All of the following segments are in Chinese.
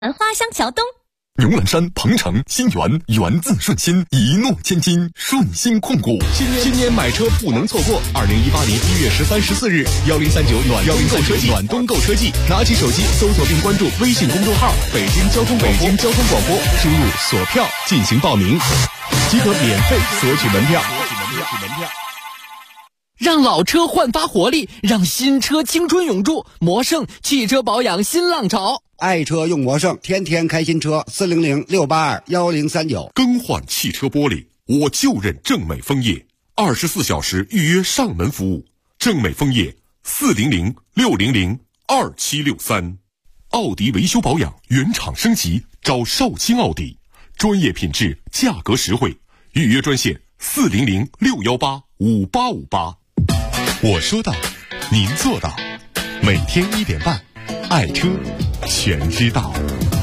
花乡桥东。 牛栏山、鹏城、新源，源自顺心，一诺千金，顺心控股。 新年买车不能错过！2018年1月13、14日，1039暖冬购车季，拿起手机搜索并关注微信公众号“北京交通广播”，输入锁票进行报名，即可免费索取门票。 让老车焕发活力，让新车青春永驻。魔胜汽车保养新浪潮， 爱车用魔胜，天天开新车。400-682-1039。 更换汽车玻璃，我就认正美枫叶，24小时预约上门服务。正美枫叶400-600-2763。奥迪维修保养原厂升级，找绍兴奥迪，专业品质，价格实惠。预约专线400-618-5858。我说到，您做到。每天1点半，爱车全知道。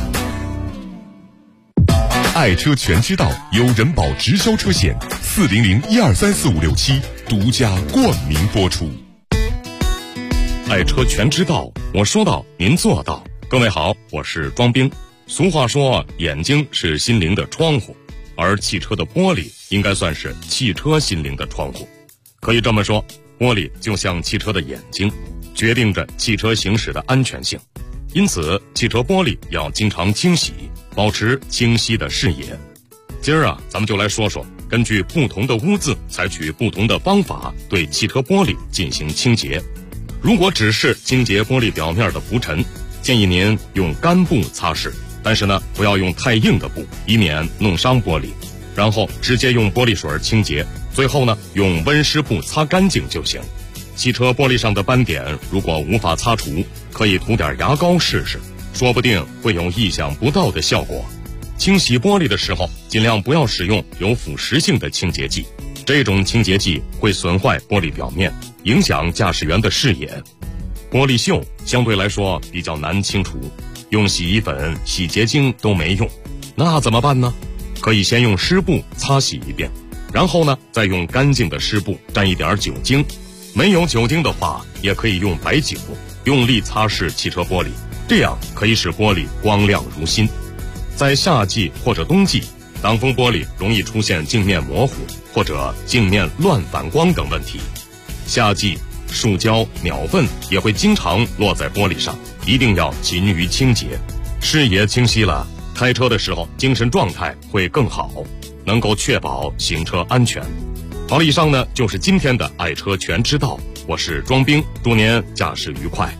爱车全知道由人保直销车险400-1234567独家冠名播出。 爱车全知道，我说到，您做到。各位好，我是庄兵。俗话说，眼睛是心灵的窗户，而汽车的玻璃应该算是汽车心灵的窗户。可以这么说，玻璃就像汽车的眼睛，决定着汽车行驶的安全性。因此，汽车玻璃要经常清洗，保持清晰的视野。今儿咱们就来说说，根据不同的污渍，采取不同的方法对汽车玻璃进行清洁。如果只是清洁玻璃表面的浮尘，建议您用干布擦拭，但是不要用太硬的布，以免弄伤玻璃。然后直接用玻璃水清洁，最后用温湿布擦干净就行。汽车玻璃上的斑点如果无法擦除，可以涂点牙膏试试，说不定会有意想不到的效果。清洗玻璃的时候，尽量不要使用有腐蚀性的清洁剂，这种清洁剂会损坏玻璃表面，影响驾驶员的视野。玻璃锈相对来说比较难清除，用洗衣粉、洗洁精都没用，那怎么办呢？可以先用湿布擦洗一遍，然后再用干净的湿布蘸一点酒精，没有酒精的话，也可以用白酒，用力擦拭汽车玻璃，这样可以使玻璃光亮如新。在夏季或者冬季，挡风玻璃容易出现镜面模糊或者镜面乱反光等问题。夏季树胶、鸟粪也会经常落在玻璃上，一定要勤于清洁。视野清晰了，开车的时候精神状态会更好，能够确保行车安全。好了，以上就是今天的爱车全知道，我是庄兵，祝您驾驶愉快。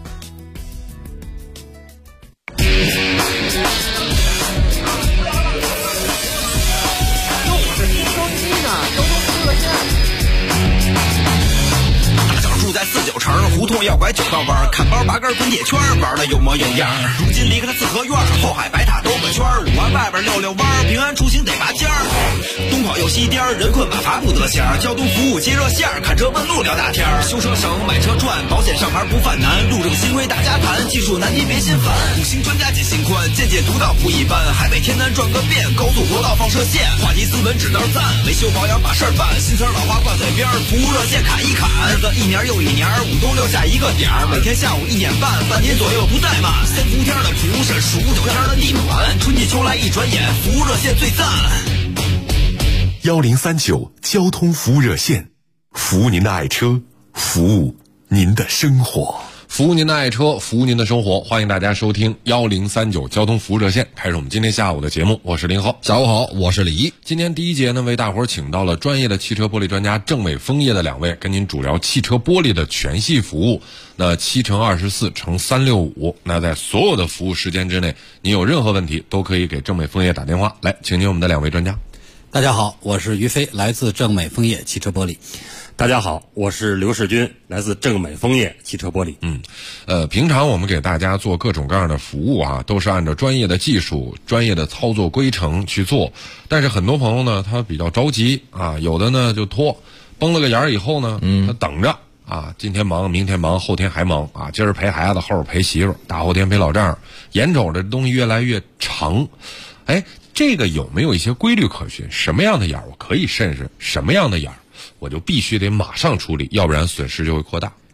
49城胡同要拐9道弯，看包拔根滚铁圈，玩的有模有样。如今离开了四合院，后海白塔兜个圈，5环外边溜溜弯，平安出行得拔尖儿。东跑又西颠，人困马乏不得闲。交通服务接热线，看车问路聊大天。修车省，买车赚，保险上牌不犯难。路正新规大家谈，技术难题别心烦。5星专家解心宽，见解独到不一般。海北天南转个遍，高速国道放射线。话题斯文指道赞，维修保养把事儿办。新词老话挂嘴边，服务热线砍一砍。日子一年又一年，5冬6夏一个点儿，每天下午1点半，半年左右不怠慢。3伏天的普审，15九天的逆转，春季秋来一转眼，服务热线最赞。 1039交通服务热线，服务您的爱车，服务您的生活。 服务您的爱车，服务您的生活，欢迎大家收听1039交通服务热线，开始我们今天下午的节目。我是林浩。 下午好，我是李一。 今天第一节为大伙儿请到了专业的汽车玻璃专家正美枫叶的2位，跟您主聊汽车玻璃的全系服务。那7×24×365，那在所有的服务时间之内，您有任何问题都可以给正美枫叶打电话。来，请您我们的2位专家。 大家好，我是于飞，来自正美枫叶汽车玻璃。 大家好，我是刘世军，来自正美枫叶汽车玻璃。 平常我们给大家做各种各样的服务都是按照专业的技术、专业的操作规程去做。但是很多朋友呢，他比较着急有的呢就拖，崩了个眼儿以后呢，他等着今天忙，明天忙，后天还忙今儿陪孩子，后儿陪媳妇儿，大后天陪老丈人，眼瞅着东西越来越长。这个有没有一些规律可循？什么样的眼儿我可以慎视，什么样的眼儿我就必须得马上处理，要不然损失就会扩大。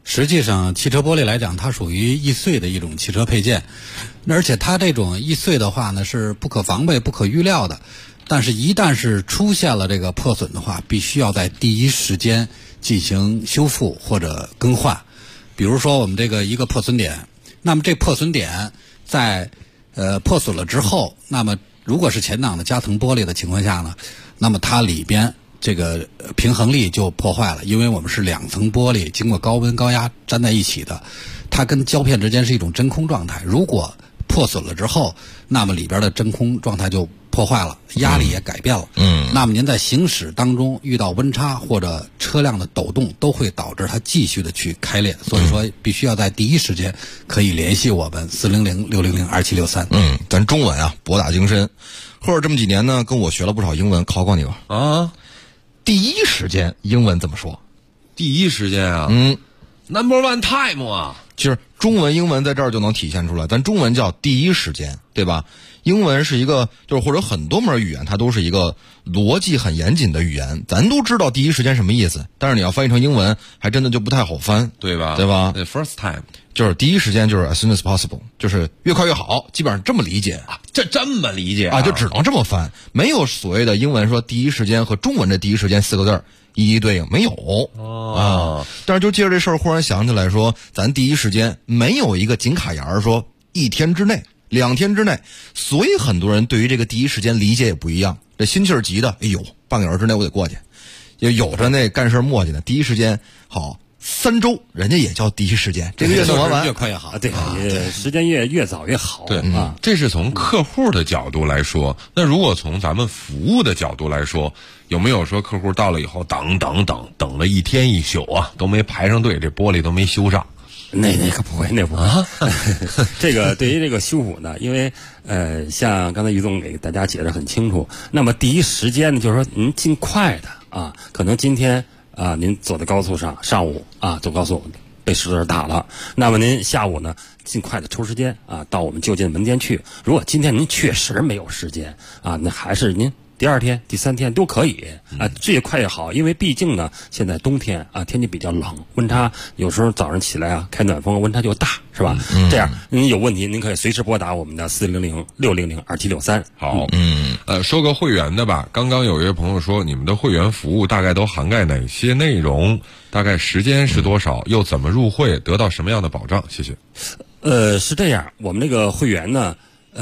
实际上，汽车玻璃来讲，它属于易碎的一种汽车配件，而且它这种易碎的话呢，是不可防备、不可预料的。但是，一旦是出现了这个破损的话，必须要在第一时间进行修复或者更换。比如说，我们这个一个破损点，那么这破损点在破损了之后，那么如果是前挡的夹层玻璃的情况下呢，那么它里边这个平衡力就破坏了，因为我们是2层玻璃经过高温高压粘在一起的，它跟胶片之间是一种真空状态。如果破损了之后，那么里边的真空状态就破坏了，压力也改变了。那么您在行驶当中遇到温差或者车辆的抖动，都会导致它继续的去开裂。所以说，必须要在第一时间可以联系我们400-600-2763。 咱中文啊博大精深，或者这么几年呢，跟我学了不少英文，考考你吧。 啊， 第一时间英文怎么说？ 第一时间啊，Number one time 啊。 其实中文、英文在这儿就能体现出来。咱中文叫第一时间，对吧？英文是一个，就是或者很多门语言，它都是一个逻辑很严谨的语言。咱都知道第一时间什么意思，但是你要翻译成英文，还真的就不太好翻， 对吧？ 对吧？ First time 就是第一时间，就是 as soon as possible， 就是越快越好，基本上这么理解啊。 这么理解啊，就只能这么翻，没有所谓的英文说第一时间和中文这第一时间4个字一一对应，没有啊。但是就借着这事儿，忽然想起来说，咱第一时间没有一个紧卡沿说1天之内、2天之内，所以很多人对于这个第一时间理解也不一样。这心气儿急的，哎呦，半个小时之内我得过去，有着那干事磨叽的，第一时间好。3周，人家也叫第一时间，这个月弄完越快越好，对，时间越早越好， 对啊。这是从客户的角度来说，那如果从咱们服务的角度来说，有没有说客户到了以后等了1天1宿啊，都没排上队，这玻璃都没修上？ 那可不会，那不会。这个对于这个修补呢，因为像刚才于总给大家解释很清楚，那么第一时间呢，就是说您尽快的啊，可能今天。您走在高速上，上午走高速被石子打了，那么您下午呢，尽快的抽时间到我们就近门店去。如果今天您确实没有时间那还是您第2天、第3天都可以越快越好。因为毕竟呢，现在冬天天气比较冷，温差有时候早上起来开暖风，温差就大，是吧？这样您有问题，您可以随时拨打我们的400-600-2763。 好，说个会员的吧。刚刚有一位朋友说，你们的会员服务大概都涵盖哪些内容？大概时间是多少？又怎么入会？得到什么样的保障？谢谢。 是这样，我们这个会员呢，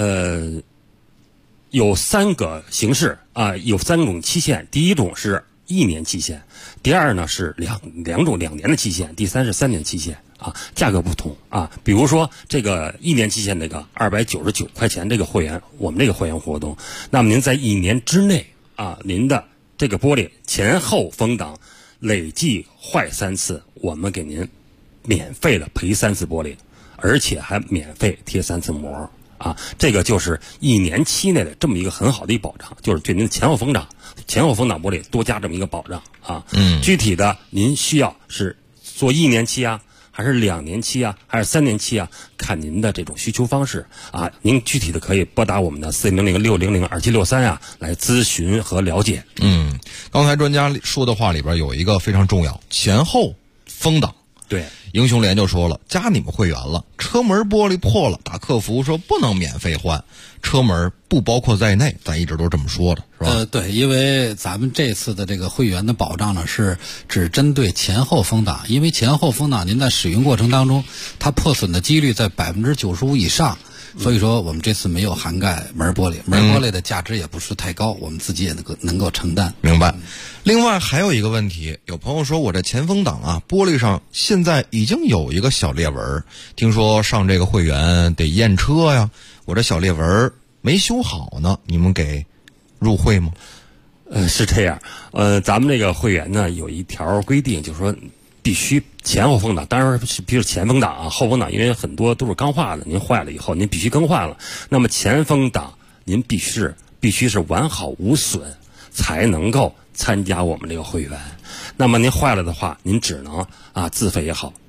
有3个形式有3种期限。第一种是1年期限，第二呢是两种2年的期限，第三是3年期限价格不同比如说这个1年期限这个299块钱这个会员，我们这个会员活动，那么您在1年之内您的这个玻璃前后风挡累计坏3次，我们给您免费的赔3次玻璃，而且还免费贴3次膜这个就是1年期内的这么一个很好的一保障，就是对您的前后风挡玻璃多加这么一个保障具体的您需要是做1年期还是2年期还是3年期看您的这种需求方式您具体的可以拨打我们的400-600-2763来咨询和了解。 刚才专家说的话里边有一个非常重要，前后风挡。 对， 英雄联就说了，加你们会员了，车门玻璃破了，打客服说不能免费换，车门不包括在内，咱一直都是这么说的，是吧？ 对，因为咱们这次的这个会员的保障呢，是只针对前后风挡，因为前后风挡您在使用过程当中，它破损的几率在95%以上。所以说我们这次没有涵盖门玻璃，门玻璃的价值也不是太高，我们自己也能够承担。 明白。另外还有一个问题，有朋友说我这前风挡玻璃上现在已经有一个小裂纹，听说上这个会员得验车呀，我这小裂纹没修好呢，你们给入会吗？ 是这样，咱们这个会员呢有一条规定，就是说必须前后风挡，当然是比如前风挡后风挡因为很多都是钢化的，您坏了以后您必须更换了。那么前风挡您必须是完好无损才能够参加我们这个会员。那么您坏了的话，您只能自费也好，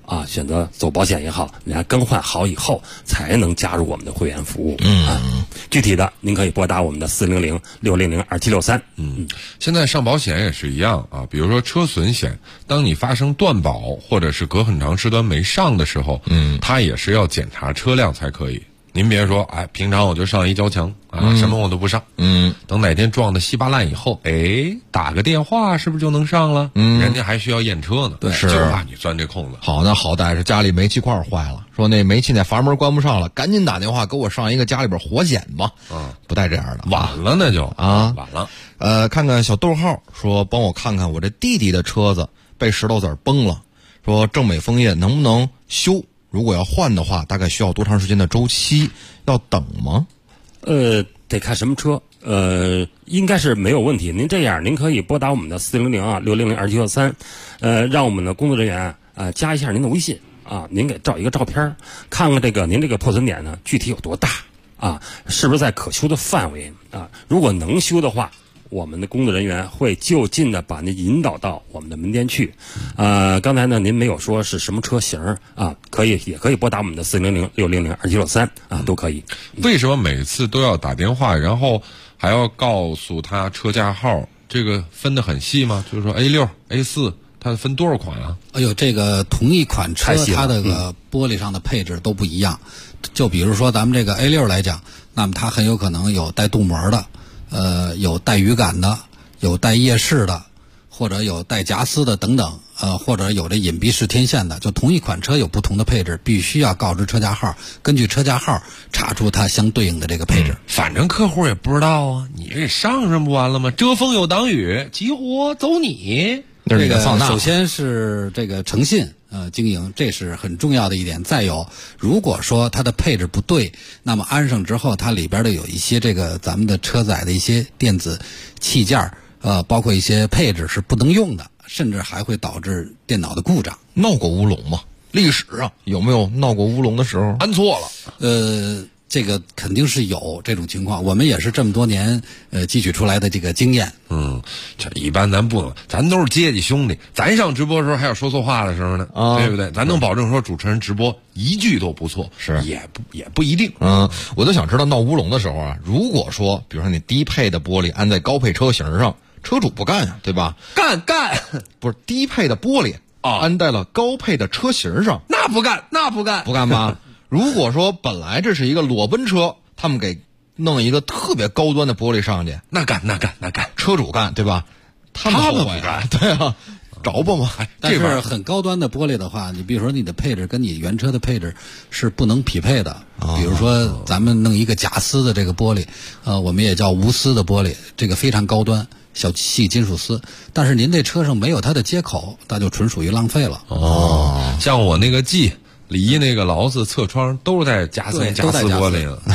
选择走保险也好，你还更换好以后才能加入我们的会员服务。具体的您可以拨打我们的400-600-2763。 现在上保险也是一样啊，比如说车损险，当你发生断保或者是隔很长时段没上的时候，它也是要检查车辆才可以。您别说，平常我就上一交强什么我都不上，等哪天撞得稀巴烂以后，打个电话是不是就能上了？人家还需要验车呢， 对， 就怕你钻这空子。 好，那好歹是家里煤气罐坏了，说那煤气那阀门关不上了，赶紧打电话给我上一个家里边活检吧。不带这样的， 晚了那就晚了。 看看小逗号说，帮我看看我这弟弟的车子被石头子崩了，说正美枫叶能不能修？如果要换的话，大概需要多长时间的周期？要等吗？ 得看什么车。应该是没有问题。您这样，您可以拨打我们的400-600-2763，让我们的工作人员加一下您的微信您给照一个照片，看看您这个破损点呢具体有多大是不是在可修的范围如果能修的话，我们的工作人员会就近的把您引导到我们的门店去。刚才呢您没有说是什么车型也可以拨打我们的400-600-2763都可以。 为什么每次都要打电话，然后还要告诉他车架号？这个分得很细吗？就是说 A6、A4 它分多少款啊？ 这个同一款车它这个玻璃上的配置都不一样。就比如说咱们这个 A6 来讲，那么它很有可能有带镀膜的，有带雨感的，有带夜视的，或者有带夹丝的等等，或者有这隐蔽式天线的。就同一款车有不同的配置，必须要告知车架号，根据车架号查出它相对应的这个配置。 反正客户也不知道啊，你给上不完了吗？遮风有挡雨，急火走你。 这个首先是这个诚信经营，这是很重要的一点。再有，如果说它的配置不对，那么安上之后，它里边的有一些这个咱们的车载的一些电子器件包括一些配置是不能用的，甚至还会导致电脑的故障。 闹过乌龙吗？历史有没有闹过乌龙的时候？ 安错了。 这个肯定是有这种情况，我们也是这么多年汲取出来的这个经验。 这一般咱不能，咱都是阶级兄弟，咱上直播的时候还有说错话的时候呢，对不对？咱能保证说主持人直播一句都不错， 是也不一定。 我都想知道闹乌龙的时候如果说比如说你低配的玻璃安在高配车型上，车主不干对吧？ 干不是低配的玻璃安在了高配的车型上， 那不干不干吗？如果说本来这是一个裸奔车，他们给弄一个特别高端的玻璃上去， 那干， 车主干对吧？他们不干，对着吧嘛。 但是很高端的玻璃的话，你比如说你的配置跟你原车的配置是不能匹配的。比如说咱们弄一个假丝的这个玻璃，我们也叫无丝的玻璃，这个非常高端，小细金属丝，但是您这车上没有它的接口，那就纯属于浪费了。 像我那个 G。离那个劳斯侧窗都是在夹丝玻璃了，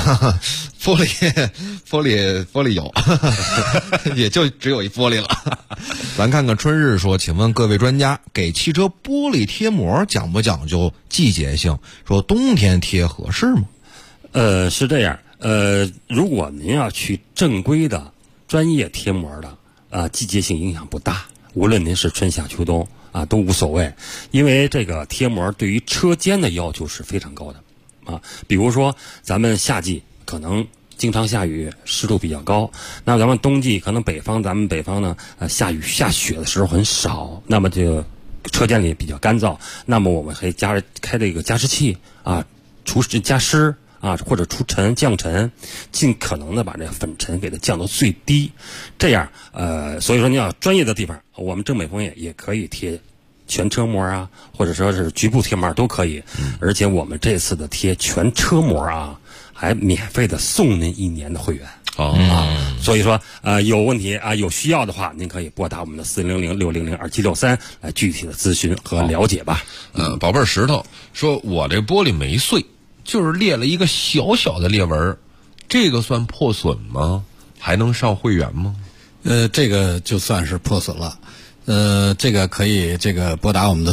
玻璃有，也就只有一玻璃了。咱看看春日说，请问各位专家，给汽车玻璃贴膜讲不讲究季节性？说冬天贴合适吗？ 是这样，如果您要去正规的专业贴膜的，季节性影响不大，无论您是春夏秋冬。都无所谓，因为这个贴膜对于车间的要求是非常高的比如说咱们夏季可能经常下雨，湿度比较高，那咱们冬季可能咱们北方呢下雨下雪的时候很少，那么这个车间里比较干燥，那么我们可以开这个加湿器加湿或者除尘降尘，尽可能的把这粉尘给它降到最低。这样所以说你要专业的地方，我们正美枫叶也可以贴全车膜或者说是局部贴膜都可以。而且我们这次的贴全车膜还免费的送您1年的会员。所以说有问题有需要的话，您可以拨打我们的400-600-2763来具体的咨询和了解吧。 宝贝儿石头说，我这玻璃没碎，就是裂了一个小小的裂纹，这个算破损吗？还能上会员吗？ 这个就算是破损了。这个可以拨打我们的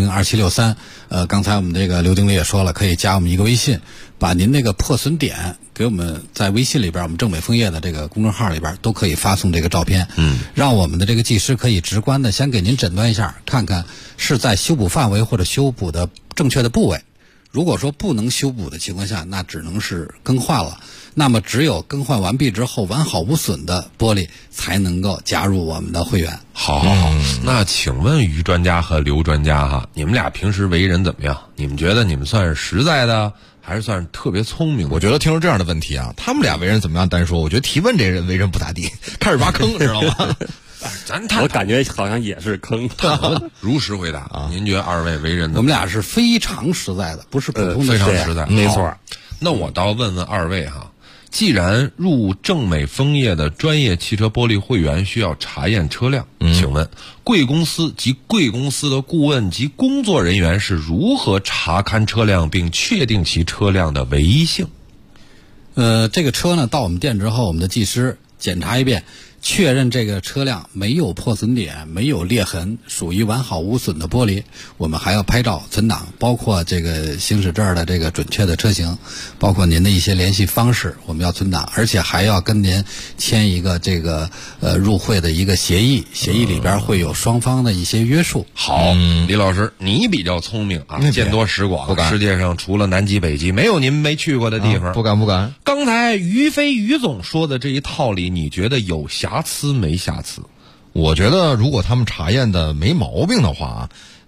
400-600-2763。刚才我们这个刘经理也说了，可以加我们一个微信，把您那个破损点给我们在微信里边，我们正美枫叶的这个公众号里边都可以发送这个照片，让我们的这个技师可以直观的先给您诊断一下，看看是在修补范围或者修补的正确的部位。如果说不能修补的情况下，那只能是更换了。那么只有更换完毕之后完好无损的玻璃才能够加入我们的会员。 好，那请问于专家和刘专家哈，你们俩平时为人怎么样？你们觉得你们算是实在的，还是算是特别聪明的？ 我觉得听出这样的问题啊，他们俩为人怎么样单说，我觉得提问这人为人不咋地，开始挖坑，知道吗？ 我感觉好像也是坑。 如实回答啊！您觉得二位为人？ 我们俩是非常实在的，不是普通的， 非常实在， 没错。 那我倒问问二位哈，既然入正美枫叶的专业汽车玻璃会员需要查验车辆，请问贵公司及贵公司的顾问及工作人员是如何查看车辆并确定其车辆的唯一性？ 这个车呢，到我们店之后，我们的技师检查一遍，确认这个车辆没有破损点，没有裂痕，属于完好无损的玻璃，我们还要拍照存档，包括这个行驶证的这个准确的车型，包括您的一些联系方式，我们要存档，而且还要跟您签一个这个入会的一个协议，协议里边会有双方的一些约束。 好，李老师，你比较聪明啊，见多识广，世界上除了南极北极，没有您没去过的地方。 不敢。 刚才于飞于总说的这一套里，你觉得有瑕疵没瑕疵？ 我觉得如果他们查验的没毛病的话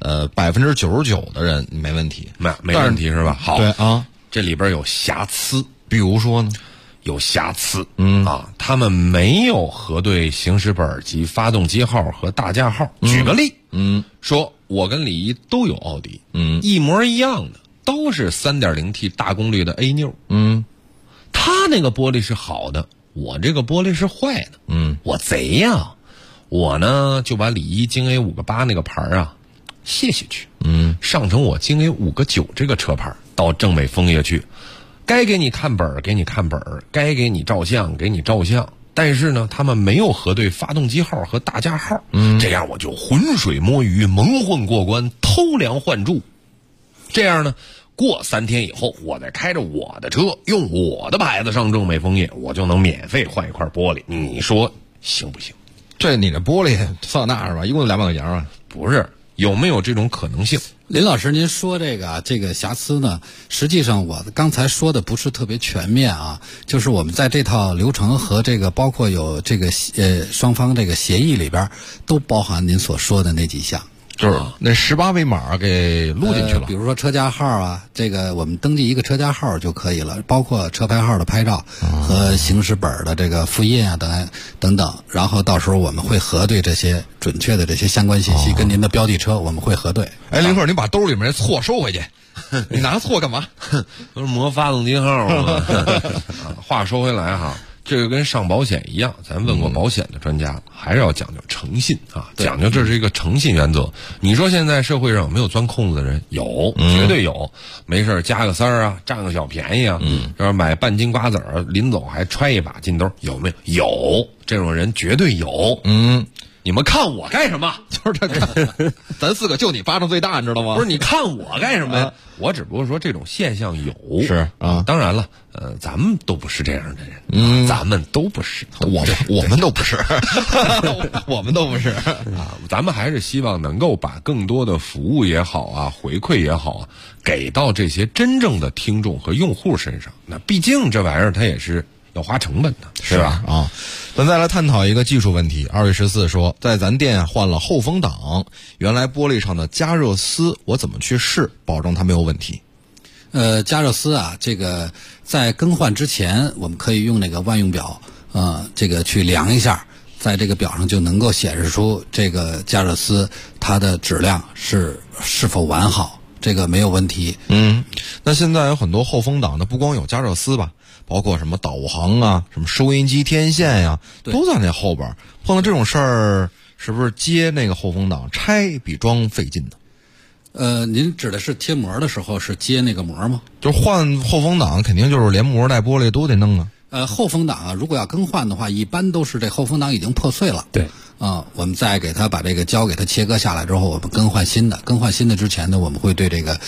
，99%的人没问题， 没问题是吧？好， 对啊， 这里边有瑕疵， 比如说呢？ 有瑕疵，他们没有核对行驶本及发动机号和大架号。举个例，说我跟李一都有奥迪，一模一样的，都是 3.0T 大功率的 A 妞，他那个玻璃是好的，我这个玻璃是坏的，我贼呀，我呢就把李一京 A 5个8那个牌啊卸下去，上成我京 A 5个9这个车牌，到正美枫叶去。该给你看本给你看本，该给你照相给你照相，但是呢他们没有核对发动机号和大架号，这样我就浑水摸鱼，蒙混过关，偷梁换柱。这样呢过3天以后，我再开着我的车，用我的牌子上正美枫叶，我就能免费换一块玻璃，你说行不行？ 这你这玻璃桑塔纳是吧？一共2万块钱啊？ 不是，有没有这种可能性？ 林老师，您说这个瑕疵呢，实际上我刚才说的不是特别全面啊，就是我们在这套流程和这个包括有这个双方这个协议里边，都包含您所说的那几项。 就是那18位码给录进去了， 比如说车架号啊，这个我们登记一个车架号就可以了，包括车牌号的拍照和行驶本的这个复印啊等等，然后到时候我们会核对这些准确的这些相关信息，跟您的标的车我们会核对。 林克，你把兜里面那错收回去，你拿错干嘛？ 不是磨发动机号吗？话说回来哈。这个跟上保险一样，咱问过保险的专家，还是要讲究诚信啊，讲究这是一个诚信原则。你说现在社会上有没有钻空子的人？有，绝对有。没事加个3啊，占个小便宜啊，就是买半斤瓜子儿，临走还揣一把进兜，有没有？有，这种人绝对有。你们看我干什么？ 就是这个，咱4个就你巴掌最大，你知道吗？ 不是，你看我干什么呀？我只不过说这种现象有， 是啊。 当然了，咱们都不是这样的人，咱们都不是， 我们都不是，我们都不是啊。咱们还是希望能够把更多的服务也好啊，回馈也好啊，给到这些真正的听众和用户身上。那毕竟这玩意儿它也是要花成本的， 是吧？啊，咱再来探讨一个技术问题。2月14说，在咱店换了后风挡，原来玻璃上的加热丝，我怎么去试，保证它没有问题？ 加热丝啊，这个在更换之前，我们可以用那个万用表，这个去量一下，在这个表上就能够显示出这个加热丝它的质量是否完好，这个没有问题。 那现在有很多后风挡的，不光有加热丝吧，包括什么导航啊，什么收音机天线呀，都在那后边。碰到这种事儿，是不是接那个后风挡拆比装费劲的？ 您指的是贴膜的时候是接那个膜吗？ 就是换后风挡，肯定就是连膜带玻璃都得弄啊。 后风挡啊，如果要更换的话，一般都是这后风挡已经破碎了。 对。 我们再给它把这个胶给它切割下来之后，我们更换新的。更换新的之前呢，我们会对这个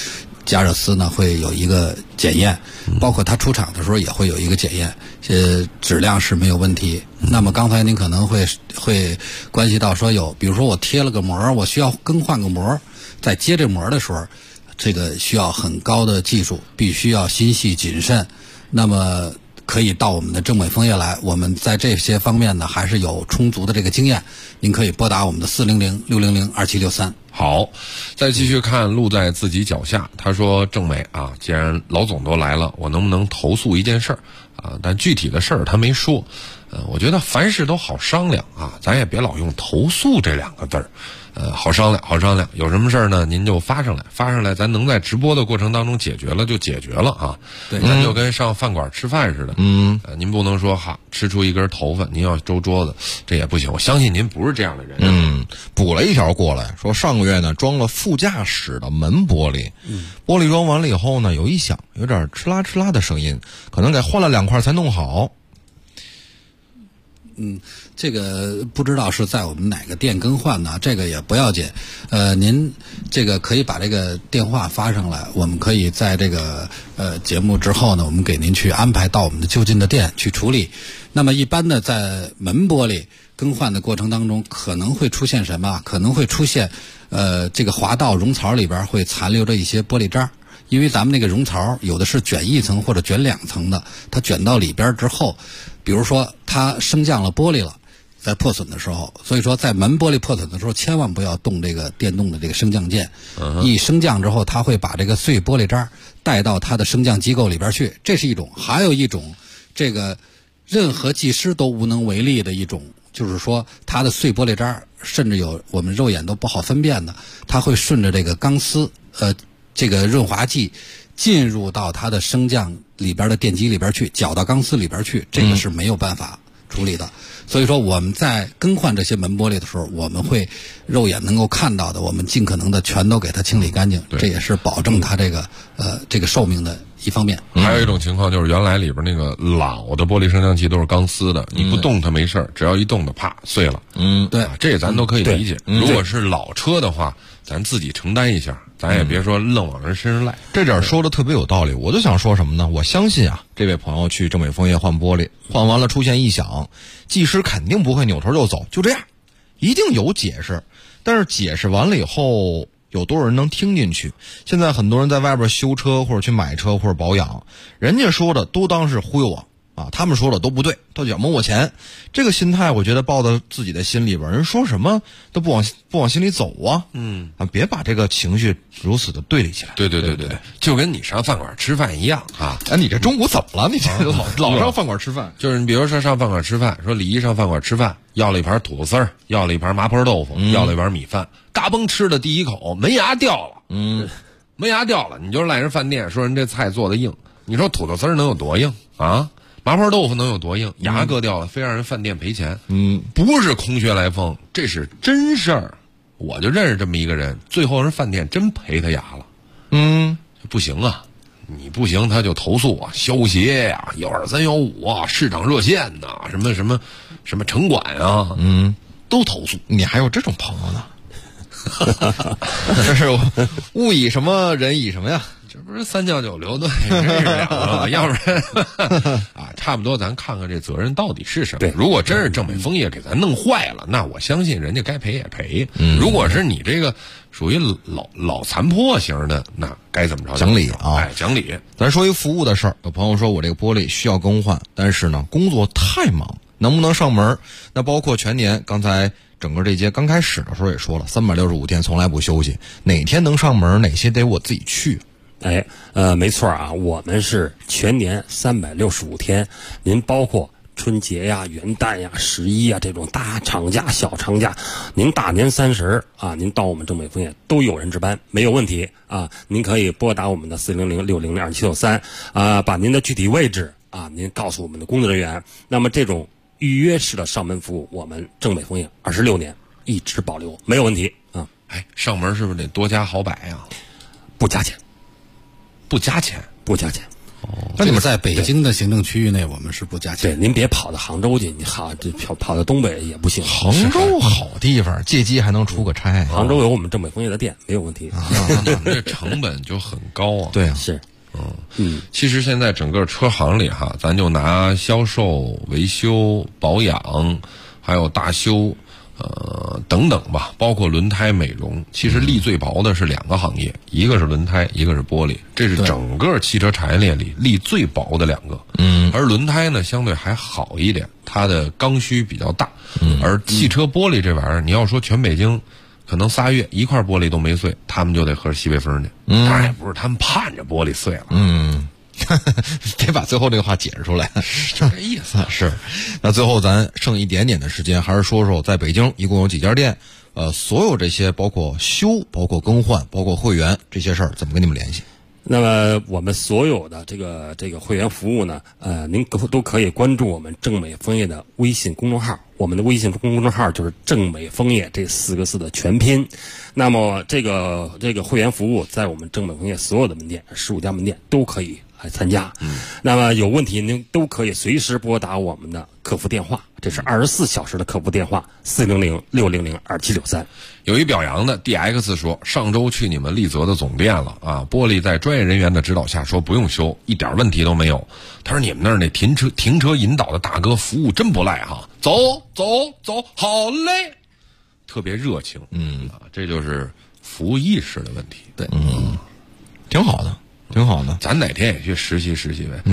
加热丝呢会有一个检验，包括它出厂的时候也会有一个检验，质量是没有问题。那么刚才您可能会关系到说比如说我贴了个膜，我需要更换个膜，在接这膜的时候，这个需要很高的技术，必须要心细谨慎。那么可以到我们的正美枫叶来，我们在这些方面呢还是有充足的这个经验。您可以拨打我们的400-600-2763。 好，再继续看路在自己脚下。他说：“郑美啊，既然老总都来了，我能不能投诉一件事儿啊？但具体的事儿他没说。我觉得凡事都好商量啊，咱也别老用投诉这2个字儿。好商量，好商量。有什么事儿呢，您就发上来，咱能在直播的过程当中解决了就解决了啊。 对， 咱就跟上饭馆吃饭似的。您不能说吃出一根头发，您要周桌子，这也不行。我相信您不是这样的人。 补了一条过来，说上个月呢装了副驾驶的门玻璃，玻璃装完了以后呢，有一响，有点哧啦哧啦的声音，可能给换了2块才弄好。 这个不知道是在我们哪个店更换呢？这个也不要紧。您这个可以把这个电话发上来，我们可以在这个节目之后呢，我们给您去安排到我们的就近的店去处理。那么一般的在门玻璃更换的过程当中，可能会出现什么？可能会出现这个滑道溶槽里边会残留着一些玻璃渣。因为咱们那个溶槽有的是卷1层或者卷2层的，它卷到里边之后，比如说它升降了玻璃了，在破损的时候，所以说在门玻璃破损的时候，千万不要动这个电动的这个升降键。一升降之后，它会把这个碎玻璃渣带到它的升降机构里边去，这是一种。还有一种，这个任何技师都无能为力的一种，就是说它的碎玻璃渣，甚至有我们肉眼都不好分辨的，它会顺着这个钢丝这个润滑剂进入到它的升降里边的电机里边去，搅到钢丝里边去，这个是没有办法处理的。所以说我们在更换这些门玻璃的时候，我们会肉眼能够看到的，我们尽可能的全都给它清理干净，这也是保证它这个寿命的一方面。 还有一种情况就是原来里边那个老的玻璃升降器都是钢丝的，你不动它没事儿，只要一动它啪碎了。 对， 这咱都可以理解。如果是老车的话，咱自己承担一下，咱也别说愣往人身上赖。 这点说的特别有道理。我就想说什么呢？我相信啊，这位朋友去正美枫叶换玻璃，换完了出现异响，技师肯定不会扭头就走，就这样，一定有解释。但是解释完了以后，有多少人能听进去？现在很多人在外边修车或者去买车或者保养，人家说的都当是忽悠我啊，他们说的都不对，都想蒙我钱。这个心态我觉得抱到自己的心里边，人说什么都不往心里走啊。别把这个情绪如此的对立起来。 对，就跟你上饭馆吃饭一样啊。 你这中午怎么了？你这老上饭馆吃饭？ 就是你比如说上饭馆吃饭，说李毅上饭馆吃饭，要了一盘土豆丝儿，要了一盘麻婆豆腐，要了一碗米饭，嘎嘣吃了第一口，门牙掉了。门牙掉了，你就赖人饭店说人这菜做的硬。你说土豆丝儿能有多硬啊？麻婆豆腐能有多硬？牙割掉了，非让人饭店赔钱。不是空穴来风，这是真事儿。我就认识这么一个人，最后人饭店真赔他牙了。不行啊，你不行他就投诉啊，消协呀，12315啊，市长热线呐，什么城管啊，都投诉。 你还有这种朋友呢？这是物以什么人以什么呀？ 这不是三教九流对，这是两个，要不然啊，差不多咱看看这责任到底是什么。 对， 如果真是正美枫叶给咱弄坏了，那我相信人家该赔也赔。如果是你这个属于老残破型的，那该怎么着？ 讲理啊， 讲理。 咱说一服务的事儿，有朋友说我这个玻璃需要更换，但是呢工作太忙，能不能上门？那包括全年，刚才整个这节刚开始的时候也说了，365天从来不休息，哪天能上门，哪些得我自己去。 没错啊，我们是全年365天，您包括春节呀、元旦呀、11呀这种大长假、小长假，您大年30啊，您到我们正美枫叶都有人值班，没有问题啊。您可以拨打我们的400-600-2763啊，把您的具体位置啊，您告诉我们的工作人员。那么这种预约式的上门服务，我们正美枫叶26年一直保留，没有问题啊。 上门是不是得多加好百呀？ 不加钱。 不加钱， 不加钱。 那你们在北京的行政区域内，我们是不加钱。 对，您别跑到杭州去，你这跑到东北也不行。 杭州好地方，借机还能出个差。 杭州有我们正美枫叶的店，没有问题。 你们这成本就很高啊。 对啊， 是。 其实现在整个车行里哈，咱就拿销售、维修、保养，还有大修，等等吧，包括轮胎美容，其实利最薄的是2个行业，一个是轮胎，一个是玻璃，这是整个汽车产业链里利最薄的2个。而轮胎呢，相对还好一点，它的刚需比较大。而汽车玻璃这玩意儿，你要说全北京可能3月1块玻璃都没碎，他们就得喝西北风去。当然也不是他们盼着玻璃碎了。 别把最后这个话解释出来， 就这意思。 是，那最后咱剩一点点的时间，还是说说在北京一共有几家店，所有这些包括修、包括更换、包括会员这些事儿，怎么跟你们联系？ 那么我们所有的这个会员服务呢，您都可以关注我们正美枫叶的微信公众号。我们的微信公众号就是正美枫叶这4个字的全拼。那么这个会员服务在我们正美枫叶所有的门店15家门店都可以来参加。那么有问题您都可以随时拨打我们的客服电话，这是24小时的客服电话400-600-2763。 有一表扬的 DX 说，上周去你们丽泽的总店了啊，玻璃在专业人员的指导下说不用修，一点问题都没有。他说你们那儿那停车引导的大哥服务真不赖哈，走，好嘞，特别热情。这就是服务意识的问题。 对，挺好的，挺好的。 咱哪天也去实习呗。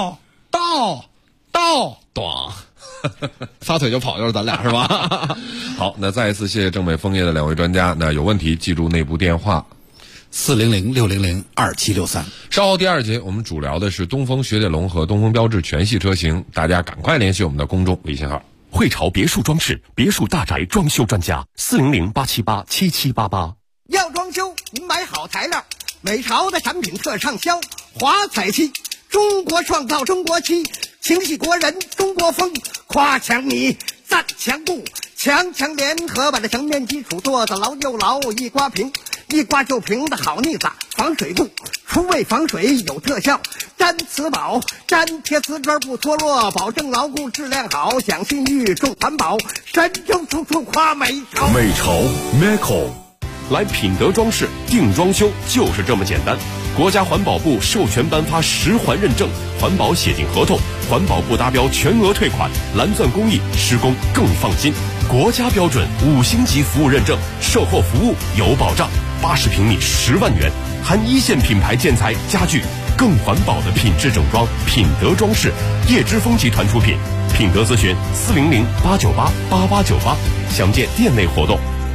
咚，撒腿就跑，就是咱俩是吧？ 好，那再一次谢谢正美枫叶的2位专家。那有问题记住内部电话 400-600-2763。 稍后第2节我们主聊的是东风雪铁龙和东风标致全系车型，大家赶快联系我们的公众微信号。 汇潮别墅装饰别墅大宅装修专家400-878-7788。 要装修您买好材料，美潮的产品特畅销，华彩漆，中国创造中国漆，情系国人中国风，夸墙你赞墙布，强联合把这墙面基础做得牢又牢，一刮平一刮就平的好腻子，防水布，除味防水有特效，粘瓷宝，粘贴瓷砖不脱落，保证牢固质量好，讲信誉重环保，神州处处夸美潮。 美潮 Meco 来品德装饰定装修就是这么简单。国家环保部授权颁发10环认证，环保写进合同，环保不达标全额退款，蓝钻工艺，施工更放心。国家标准5星级服务认证，售后服务有保障。80平米10万元，含1线品牌建材家具，更环保的品质整装。品德装饰，叶之峰集团出品。品德咨询400-898-8898，详见店内活动。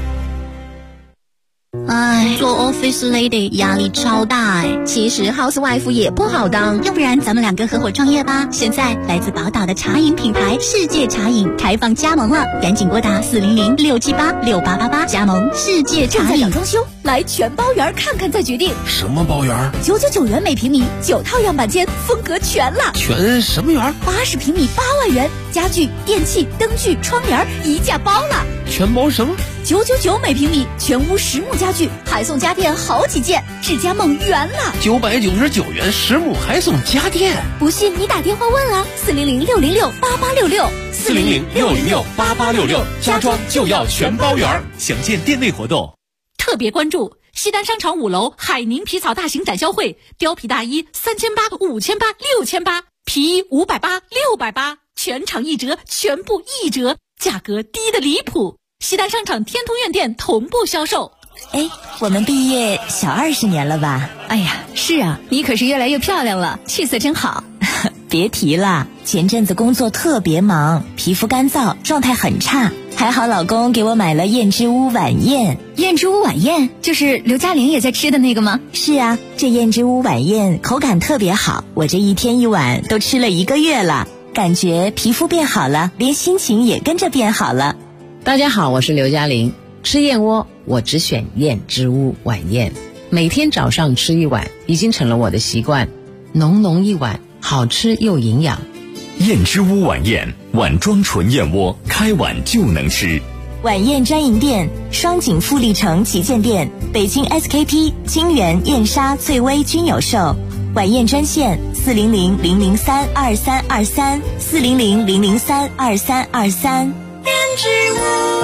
哎，做 office lady 压力超大哎。其实 housewife 也不好当，要不然咱们2个合伙创业吧。现在来自宝岛的茶饮品牌世界茶饮开放加盟了，赶紧拨打400-678-6888加盟世界茶饮。装修来全包园看看再决定。 什么包园 ？999元每平米，9套样板间，风格全了。 全什么园 ？80平米8万元，家具、电器、灯具、窗帘一价包了。 全包什么 ？999每平米，全屋实木家具，还送家电好几件，智家梦圆了。 999元实木还送家电， 不信你打电话问啊，400-606-8866。 400-606-8866，家装就要全包圆，详见店内活动。 特别关注西单商场5楼海宁皮草大型展销会，貂皮大衣3800、5800、6800，皮衣580、680，全场1折，全部1折，价格低的离谱。西单商场天通苑店同步销售。 哎，我们毕业小20年了吧？ 哎呀，是啊，你可是越来越漂亮了，气色真好。 别提了，前阵子工作特别忙，皮肤干燥，状态很差。还好老公给我买了燕之屋晚宴。 燕之屋晚宴就是刘嘉玲也在吃的那个吗？ 是啊，这燕之屋晚宴口感特别好，我这1天1碗都吃了1个月了，感觉皮肤变好了，连心情也跟着变好了。 大家好，我是刘嘉玲。吃燕窝我只选燕之屋晚宴，每天早上吃1碗已经成了我的习惯，浓浓1碗，好吃又营养。 燕之屋晚宴，碗装纯燕窝，开碗就能吃。 晚宴专营店：双井富力城旗舰店、北京 SKP、金源、燕莎、翠微均有售。晚宴专线 400-003-2323，400-003-2323。编织屋。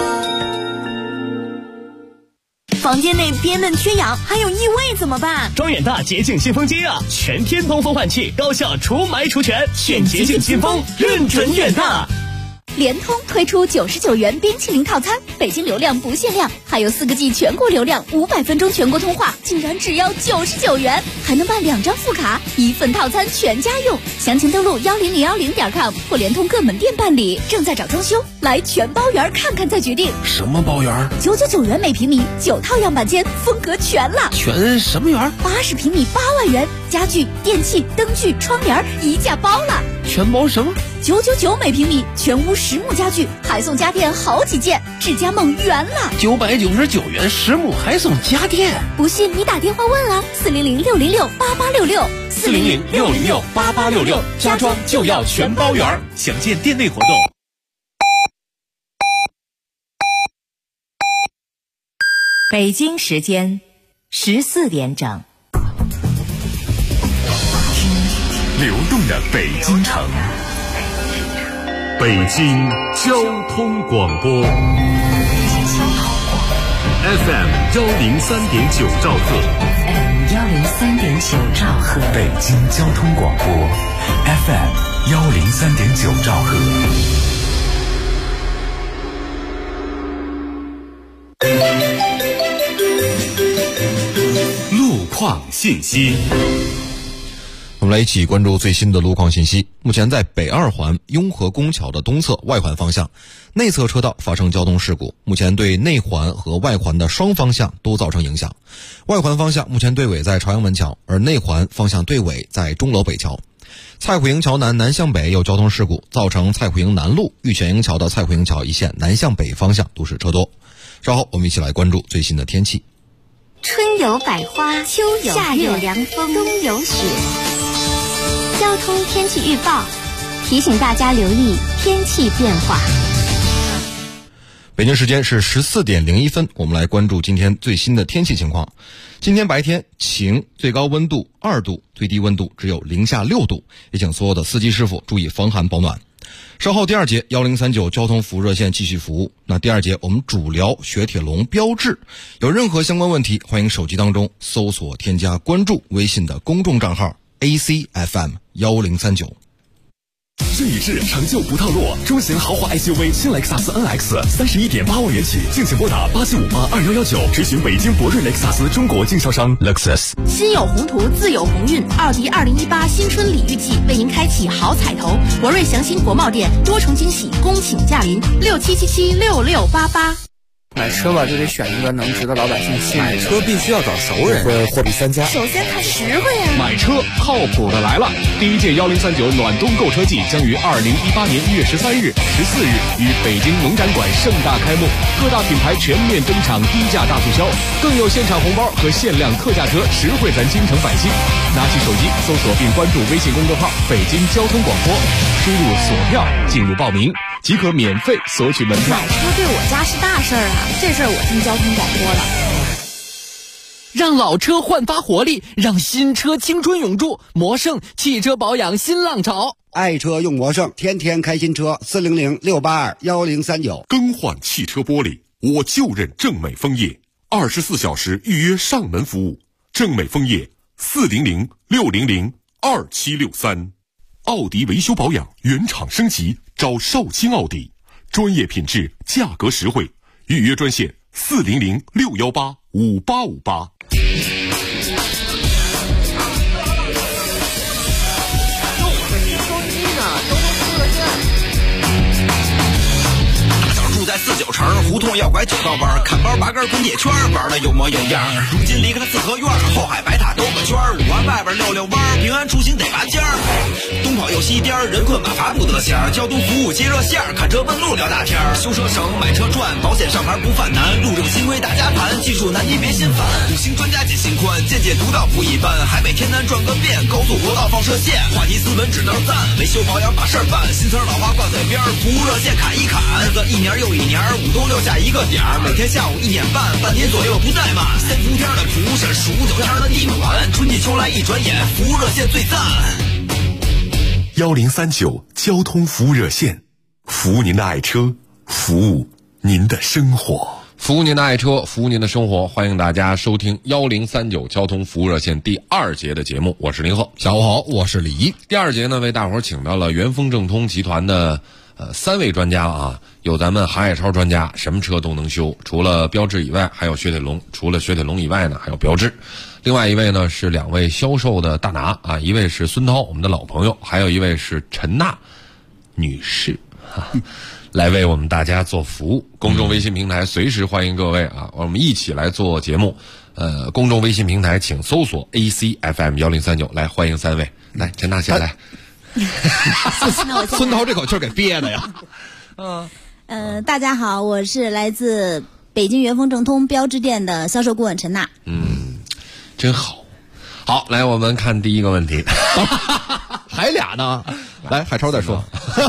房间内憋闷缺氧，还有异味怎么办？ 装远大洁净新风机啊，全天通风换气，高效除霾除醛，选洁净新风，认准远大。 联通推出99元冰淇淋套餐，北京流量不限量，还有4个G 全国流量，500分钟全国通话，竟然只要99元，还能办2张副卡，1份套餐全家用。详情登录10010.com或联通各门店办理。正在找装修，来全包园看看再决定。 什么包园 ？999元每平米，9套样板间，风格全了。 全什么园 ？80平米8万元，家具、电器、灯具、窗帘一价包了。 全包什么 ？999每平米，全屋实木家具，还送家电好几件，智家梦圆了。 999元实木还送家电， 不信你打电话问了，400-606-8866，400-606-8866， 家装就要全包圆，详见店内活动。 北京时间14点整。 流动的北京城， 北京交通广播 FM 103.9兆赫 ，FM 103.9兆赫， 北京交通广播 FM 103.9兆赫。 路况信息。 我们来一起关注最新的路况信息。目前在北二环雍和宫桥的东侧外环方向，内侧车道发生交通事故，目前对内环和外环的双方向都造成影响。外环方向目前对尾在朝阳门桥，而内环方向对尾在钟楼北桥。蔡虎营桥南南向北有交通事故，造成蔡虎营南路玉泉营桥到蔡虎营桥一线南向北方向都是车多。稍后我们一起来关注最新的天气。 春有百花，秋有夏有凉风，冬有雪。交通天气预报提醒大家留意天气变化。 北京时间是14点01分，我们来关注今天最新的天气情况。今天白天晴，最高温度2度，最低温度只有零下6度，也请所有的司机师傅注意防寒保暖。稍后第2节1039交通服务热线继续服务。那第2节我们主聊雪铁龙标志，有任何相关问题，欢迎手机当中搜索添加关注微信的公众账号 ACFM 1039。 这一致成就不套路，中型豪华 SUV 新雷克萨斯 NX 31.8万元起，敬请拨打87582119，咨询北京博瑞雷克萨斯中国经销商 Lexus。 心有宏图，自有鸿运。奥迪2018新春礼遇季为您开启好彩头，博瑞祥鑫国贸店多重惊喜，恭请驾临67776688。 买车吧，就得选一个能值得老百姓信任。 买车必须要找熟人，货比三家。 首先看实惠呀。 买车靠谱的来了！第一届1039暖冬购车季将于2018年1月13日、14日于北京农展馆盛大开幕，各大品牌全面登场，低价大促销，更有现场红包和限量特价车，实惠咱京城百姓。拿起手机搜索并关注微信公众号“北京交通广播”，输入索票进入报名，即可免费索取门票。 买车对我家是大事儿啊！这事儿我听交通广播了。 让老车焕发活力，让新车青春永驻。魔胜汽车保养新浪潮， 爱车用魔胜，天天开新车。400-682-1039。 更换汽车玻璃，我就认正美枫叶，24小时预约上门服务。正美枫叶400-600-2763。奥迪维修保养原厂升级，找少卿奥迪，专业品质，价格实惠。预约专线400-618-5858。 住在49城，胡同要拐9道弯，看包拔根滚铁圈，玩的有模有样。如今离开了四合院，后海白塔兜个圈，5环外边溜溜弯，平安出行得拔尖儿。东跑又西颠，人困马乏不得闲，交通服务接热线，看车问路聊大天，修车省买车赚，保险上牌不犯难，路政新规大家谈，技术难题别心烦。5星专家解心宽，见解独到不一般，海北天南转个遍，高速国道放射线，话题斯文只能赞，维修保养把事儿办，新词老话挂嘴边，服务热线砍一砍，日子一年又一年，5都6下一个点儿，每天下午1点半，半年左右不怠慢。三伏天的蒲扇，数9天的地暖，春季秋来一转眼，服务热线最赞。 1039交通服务热线，服务您的爱车，服务您的生活。 服务您的爱车，服务您的生活，欢迎大家收听1039交通服务热线第2节的节目，我是林鹤。 下午好，我是李怡。 第2节呢，为大伙儿请到了元丰正通集团的3位专家啊，有咱们韩海超专家，什么车都能修，除了标致以外，还有雪铁龙，除了雪铁龙以外呢，还有标致。另外一位呢是2位销售的大拿啊，一位是孙涛，我们的老朋友，还有一位是陈娜女士来为我们大家做服务。公众微信平台随时欢迎各位啊，我们一起来做节目。公众微信平台请搜索 ACFM1039，来欢迎3位。来，陈娜先来。 孙涛这口气儿给憋的呀。 大家好，我是来自北京元丰正通标致店的销售顾问陈娜。 真好。好，来我们看第一个问题。 还俩呢？来，海超再说。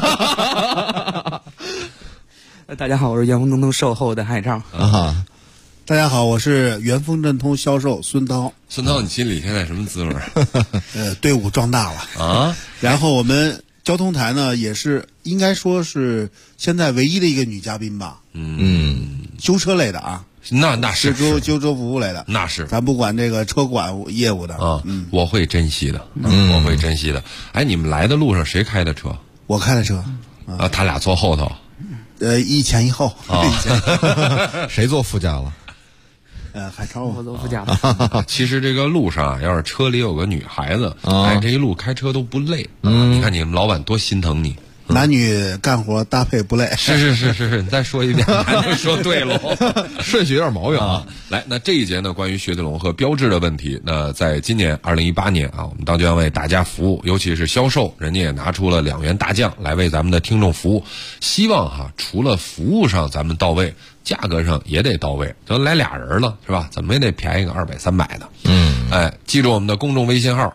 大家好，我是元丰正通售后的海超。 大家好，我是元丰正通销售孙涛。 孙涛，你心里现在什么滋味？ 队伍壮大了啊！ 然后我们交通台呢，也是应该说是现在唯一的一个女嘉宾吧。修车类的啊。 那是修车服务类的， 那是咱不管这个车管业务的啊。我会珍惜的，我会珍惜的。哎，你们来的路上谁开的车？ 我开的车啊，他俩坐后头， 一前一后啊。 谁坐副驾了？ 海超我坐副驾了。 其实这个路上啊，要是车里有个女孩子，哎，这一路开车都不累。你看你们老板多心疼你。 男女干活搭配不累。 是，你再说一遍，还能说对喽。 顺序有点毛病啊。 来，那这一节呢，关于雪铁龙和标致的问题，那在今年2018年啊，我们当将为大家服务，尤其是销售，人家也拿出了2员大将来为咱们的听众服务。希望除了服务上咱们到位，价格上也得到位。都来俩人了，是吧？怎么也得便宜个200、300的。哎，记住我们的公众微信号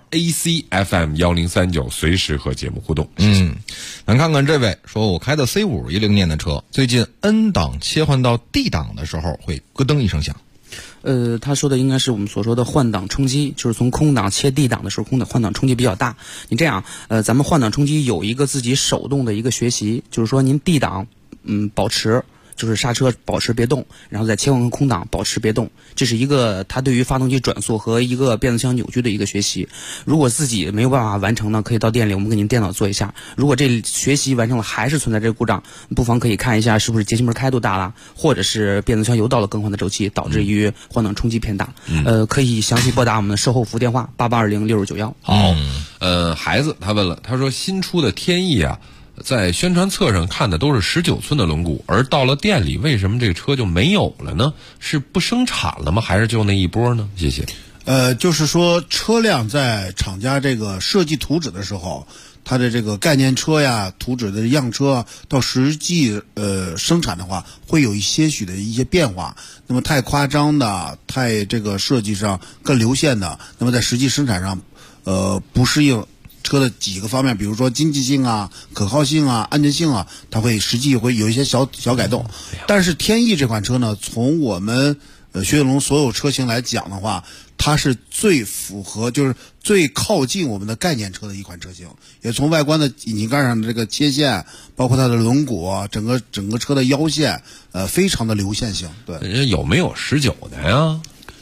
ACFM1039，随时和节目互动。 咱看看这位说，我开的 C510年的车，最近 N 档切换到 D 档的时候会咯噔一声响。 他说的应该是我们所说的换挡冲击，就是从空档切 D 档的时候，换挡冲击比较大。你这样，咱们换挡冲击有一个自己手动的一个学习，就是说您 D 档，保持。就是刹车保持别动，然后再切换空档保持别动，这是一个它对于发动机转速和一个变速箱扭矩的一个学习。如果自己没有办法完成呢，可以到店里我们给您电脑做一下。如果这学习完成了还是存在这个故障，不妨可以看一下是不是节气门开度大了，或者是变速箱油到了更换的周期，导致于换挡冲击偏大。可以详细拨打我们的售后服务电话8820-6091。 好，孩子他问了，他说新出的天翼啊，在宣传册上看的都是19寸的轮毂，而到了店里为什么这个车就没有了呢？是不生产了吗？还是就那一波呢？谢谢。 就是说车辆在厂家这个设计图纸的时候，它的这个概念车呀、图纸的样车到实际生产的话，会有一些许的一些变化。那么太夸张的、太这个设计上更流线的，那么在实际生产上，不适应车的几个方面，比如说经济性啊、可靠性啊、安全性啊，它会实际会有一些小改动。但是天翼这款车呢，从我们雪铁龙所有车型来讲的话，它是最符合，就是最靠近我们的概念车的一款车型。也从外观的引擎盖上的这个切线，包括它的轮毂，整个车的腰线，非常的流线型。对， 有没有19的呀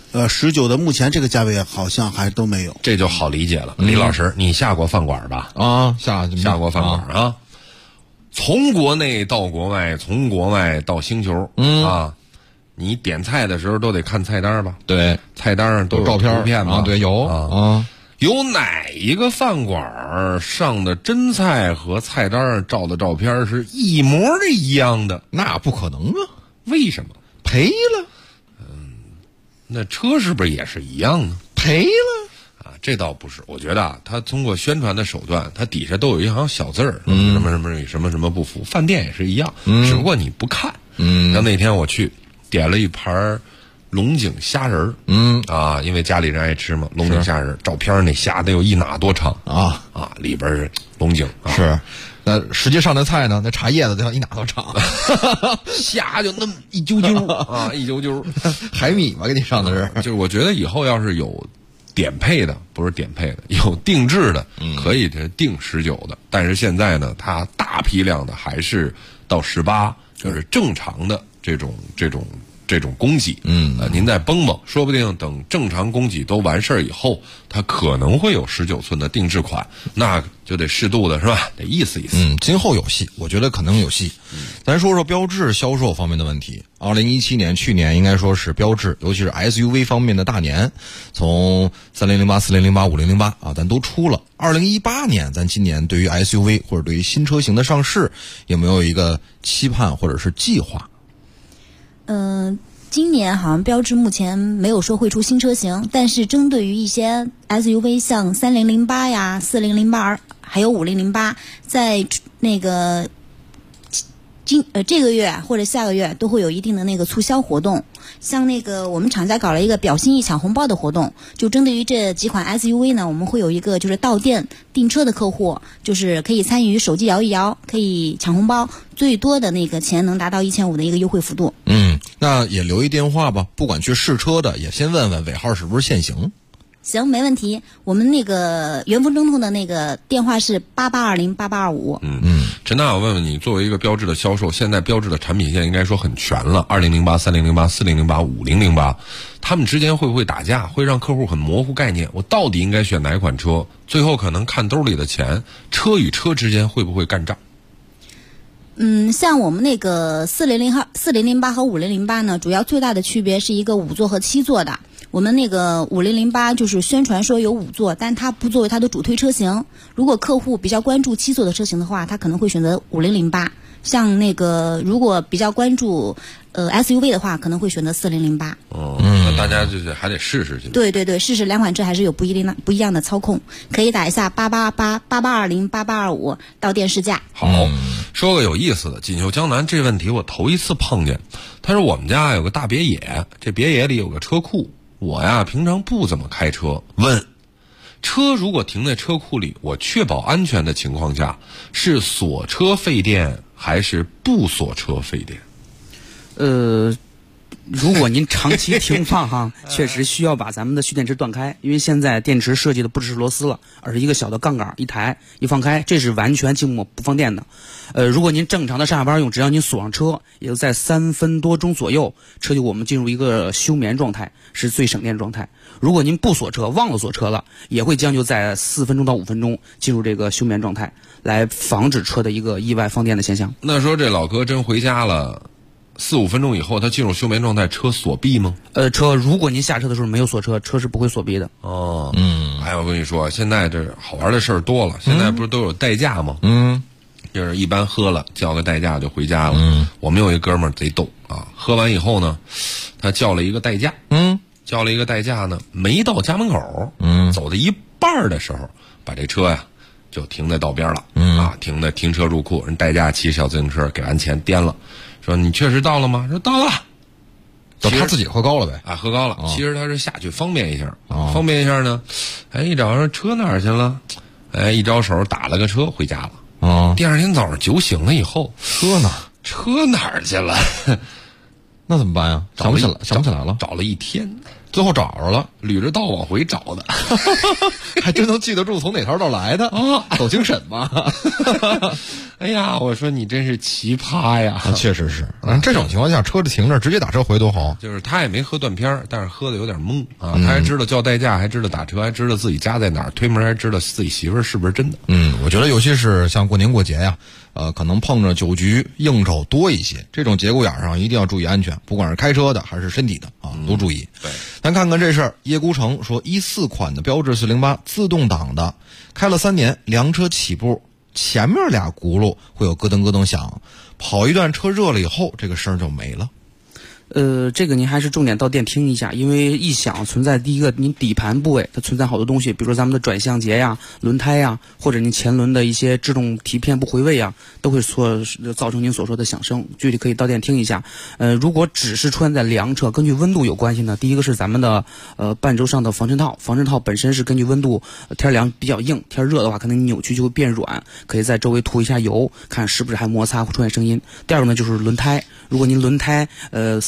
？19的目前这个价位好像还都没有， 这就好理解了。李老师，你下过饭馆吧？下过饭馆啊！从国内到国外，从国外到星球，你点菜的时候都得看菜单吧？ 对， 菜单上都有照片嘛？ 对，有有哪一个饭馆上的真菜和菜单上照的照片是一模的一样的？ 那不可能啊！ 为什么？ 赔了。 那车是不是也是一样呢？ 赔了啊！这倒不是，我觉得他通过宣传的手段，他底下都有一行小字儿，什么不服。饭店也是一样，只不过你不看。像那天我去点了一盘龙井虾仁儿，因为家里人爱吃嘛，龙井虾仁儿，照片那虾得有1哪多长里边是龙井是。那实际上的菜呢？那茶叶子得要1哪多长， 虾就那么一揪揪一揪揪， 海米吧，给你上的是。 就是我觉得以后要是有点配的，不是点配的，有定制的，可以定19的。但是现在呢，它大批量的还是到18，就是正常的这种供给。您再绷绷，说不定等正常供给都完事儿以后，它可能会有19寸的定制款，那就得适度的是吧？得意思意思。 今后有戏，我觉得可能有戏。咱说说标致销售方面的问题。2017年，去年应该说是标致，尤其是 SUV 方面的大年，从3008、4008、5008啊，咱都出了。2018年，咱今年对于 SUV 或者对于新车型的上市，有没有一个期盼或者是计划？ 今年好像标致目前没有说会出新车型，但是针对于一些 SUV， 像3008呀、4008还有5008，在那个这个月或者下个月都会有一定的那个促销活动。像那个我们厂家搞了一个表心意抢红包的活动，就针对于这几款 SUV 呢，我们会有一个就是到店订车的客户，就是可以参与手机摇一摇，可以抢红包，最多的那个钱能达到1500的一个优惠幅度。 那也留一电话吧，不管去试车的也先问问尾号是不是限行。 行，没问题。我们那个元丰中通的那个电话是88208825。 陈大，我问问你，作为一个标致的销售，现在标致的产品线应该说很全了，2008、3008、4008、5008，他们之间会不会打架？会让客户很模糊概念，我到底应该选哪一款车？最后可能看兜里的钱，车与车之间会不会干仗？ 像我们那个4008和5008呢，主要最大的区别是一个5座和7座的。我们那个5008就是宣传说有5座，但它不作为它的主推车型。如果客户比较关注7座的车型的话，他可能会选择5008。像那个如果比较关注SUV 的话，可能会选择4008。 那大家就是还得试试去。 对，试试两款车还是有不一样的操控，可以打一下8888208825到店试驾。 好，说个有意思的，锦绣江南这问题我头一次碰见。他说我们家有个大别野，这别野里有个车库，我呀平常不怎么开车，问车如果停在车库里，我确保安全的情况下，是锁车费电还是不锁车费电？ 如果您长期停放哈，确实需要把咱们的蓄电池断开，因为现在电池设计的不只是螺丝了，而是一个小的杠杆一抬一放开，这是完全静默不放电的。如果您正常的上下班用，只要您锁上车，也就在3分多钟左右，车就我们进入一个休眠状态，是最省电状态。如果您不锁车，忘了锁车了，也会将就在4分钟到5分钟进入这个休眠状态，来防止车的一个意外放电的现象。 那说这老哥真回家了，4、5分钟以后他进入休眠状态，车锁闭吗？ 车如果您下车的时候没有锁车，车是不会锁闭的。 我跟你说，现在这好玩的事儿多了，现在不是都有代驾吗？就是一般喝了叫个代驾就回家了。我们有一哥们儿贼逗啊，喝完以后呢，他叫了一个代驾，呢，没到家门口，走到一半的时候，把这车呀就停在道边了，停车入库，人代驾骑小自行车给完钱颠了。说你确实到了吗？说到了， 就他自己喝高了呗。 喝高了。其实他是下去方便一下，呢，一找说车哪儿去了，一招手打了个车回家了。第二天早上酒醒了以后，车哪儿去了？ 那怎么办呀？想不起来了， 找了一天， 最后找着了， 捋着道往回找的， 还真能记得住从哪条道来的走京沈嘛。 哎呀，我说你真是奇葩呀！ 确实是，这种情况下车子停着直接打车回多好。 就是他也没喝断片儿，但是喝的有点懵啊。他还知道叫代驾，还知道打车，还知道自己家在哪儿，推门还知道自己媳妇儿是不是真的。 我觉得尤其是像过年过节呀，可能碰着酒局应酬多一些，这种节骨眼上一定要注意安全，不管是开车的还是身体的都注意。 对， 咱看看这事儿，叶孤城说14款的标致408自动挡的，开了3年，凉车起步前面俩轱辘会有咯噔咯噔响，跑一段车热了以后，这个声就没了。 这个您还是重点到店听一下，因为异响存在第一个，您底盘部位它存在好多东西，比如说咱们的转向节呀、轮胎呀，或者您前轮的一些制动提片不回位呀，都会造成您所说的响声。具体可以到店听一下。如果只是穿在凉车，根据温度有关系呢。第一个是咱们的半轴上的防尘套本身是根据温度，天凉比较硬，天热的话可能扭曲就会变软，可以在周围涂一下油，看是不是还摩擦会出现声音。第二个呢就是轮胎，如果您轮胎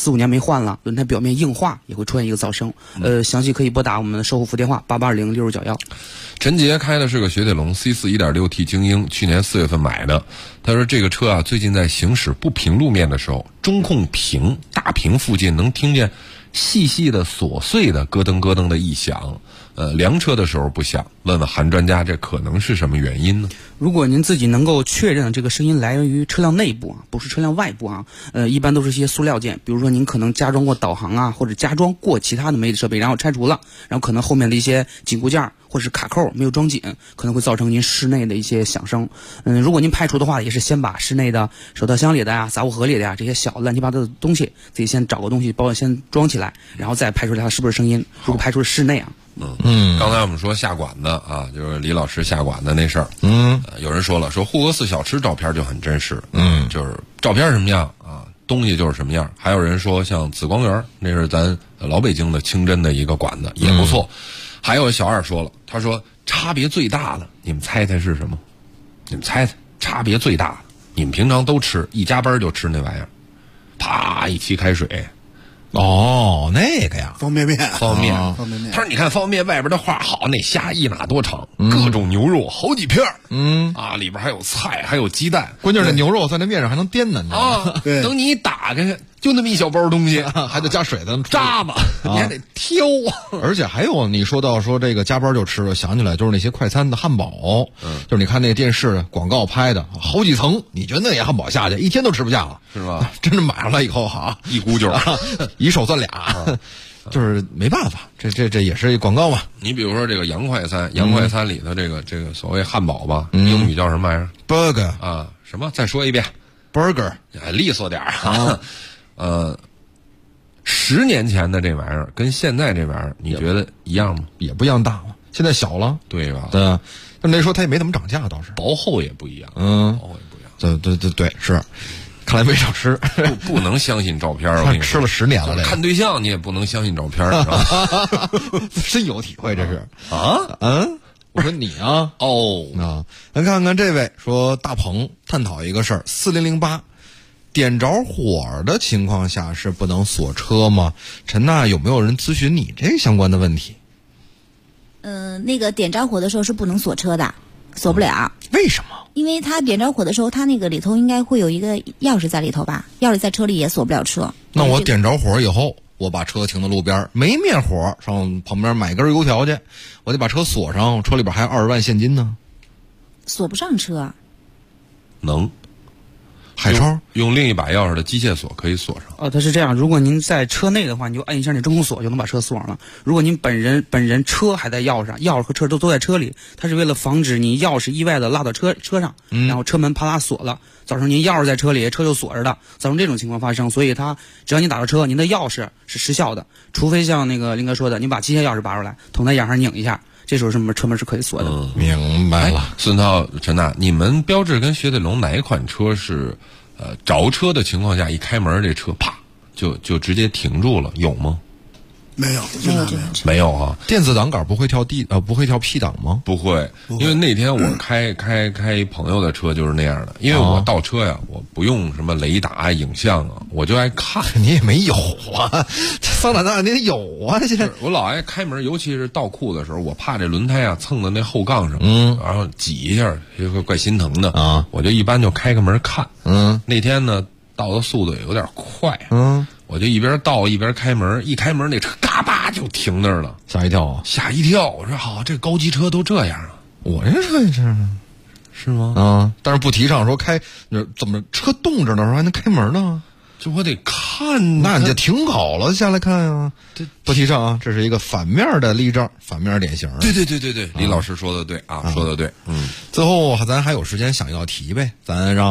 4、5年没换了，轮胎表面硬化也会出现一个噪声。详细可以拨打我们的售后服电话88206691。 陈杰开的是个雪铁龙 C4 1.6T 精英，去年4月份买的。他说这个车啊，最近在行驶不平路面的时候，中控屏大屏附近能听见细细的琐碎的咯噔咯噔的异响。凉车的时候不响，问问韩专家，这可能是什么原因呢？ 如果您自己能够确认这个声音来源于车辆内部啊，不是车辆外部啊，一般都是一些塑料件，比如说您可能加装过导航啊，或者加装过其他的媒体设备，然后拆除了，然后可能后面的一些紧固件或者是卡扣没有装紧，可能会造成您室内的一些响声。如果您排除的话，也是先把室内的手套箱里的呀、杂物盒里的呀这些小乱七八糟的东西，自己先找个东西包先装起来，然后再排除它是不是声音。如果排除是室内啊。 刚才我们说下馆子啊，就是李老师下馆子那事儿。有人说了，说护国寺小吃照片就很真实。就是照片什么样啊，东西就是什么样。还有人说像紫光园，那是咱老北京的清真的一个馆子，也不错。还有小二说了，他说差别最大的，你们猜猜是什么？你们猜猜差别最大的，你们平常都吃，一加班就吃那玩意儿，啪一沏开水。 哦，那个呀， 方便面。 他说你看方便面外边的画好，那虾一码多长，各种牛肉好几片里边还有菜，还有鸡蛋， 关键是牛肉在那面上还能颠呢对，等你打开就那么一小包东西， 还得加水的渣子，你还得挑。 而且还有你说到说这个加班就吃了，想起来就是那些快餐的汉堡，就是你看那电视广告拍的好几层，你觉得那汉堡下去一天都吃不下了， 是吧？ 真的买上来以后哈， 一股劲儿， 一手攥俩，就是没办法，这也是广告嘛。 你比如说这个洋快餐，洋快餐里头这个所谓汉堡吧，英语叫什么玩意儿 ？burger 啊，什么？再说一遍 ，burger， 利索点啊。10年前的这玩意儿跟现在这玩意儿，你觉得一样吗？ 也不一样大了，现在小了， 对吧？ 对啊，但那时候它也没怎么涨价，倒是薄厚也不一样，薄厚也不一样。对，是。看来没少吃， 不能相信照片。我跟你吃了10年了， 看对象你也不能相信照片， 深有体会，这是我说你啊，咱看看这位说大鹏探讨一个事儿，4008点着火的情况下是不能锁车吗？陈娜，有没有人咨询你这相关的问题？ 那个点着火的时候是不能锁车的，锁不了。 为什么？ 因为它点着火的时候，它那个里头应该会有一个钥匙在里头吧？钥匙在车里也锁不了车。 那我点着火以后，我把车停到路边，没灭火，上旁边买根油条去，我得把车锁上，车里边还有20万现金呢。 锁不上车。 能。 海超用另一把钥匙的机械锁可以锁上。 它是这样，如果您在车内的话，你就按一下那中控锁就能把车锁上了。如果您本人车还在钥匙上，钥匙和车都在车里，它是为了防止你钥匙意外的落到车上，然后车门啪啦锁了，造成您钥匙在车里，车就锁着的，造成这种情况发生。所以它只要你打着车，您的钥匙是失效的，除非像那个林哥说的，你把机械钥匙拔出来，捅在眼上拧一下。这时候车门是可以锁的。 明白了。 孙涛、陈娜，你们标致跟雪铁龙哪一款车是着车的情况下一开门这车啪就直接停住了，有吗？ 没有， 没有啊。 电子档杆不会跳不会跳 P 档吗？ 不会，因为那天我开朋友的车就是那样的。因为我倒车呀，我不用什么雷达影像啊，我就爱看。 你也没有啊，桑塔纳你有啊？现在我老爱开门，尤其是倒库的时候，我怕这轮胎啊蹭到那后杠上，然后挤一下，就会怪心疼的啊。我就一般就开个门看。那天呢倒的速度也有点快，我就一边倒一边开门，一开门那车嘎巴就停那儿了， 吓一跳啊！ 吓一跳！我说好，这高级车都这样啊！ 我这车也是吗？但是不提倡说开，怎么车冻着的时候还能开门呢？ 这我得看， 那你就停好了下来看啊！不提倡啊，这是一个反面的例证，反面典型。 对，李老师说的对啊，说的对。 最后咱还有时间想一道题呗，咱让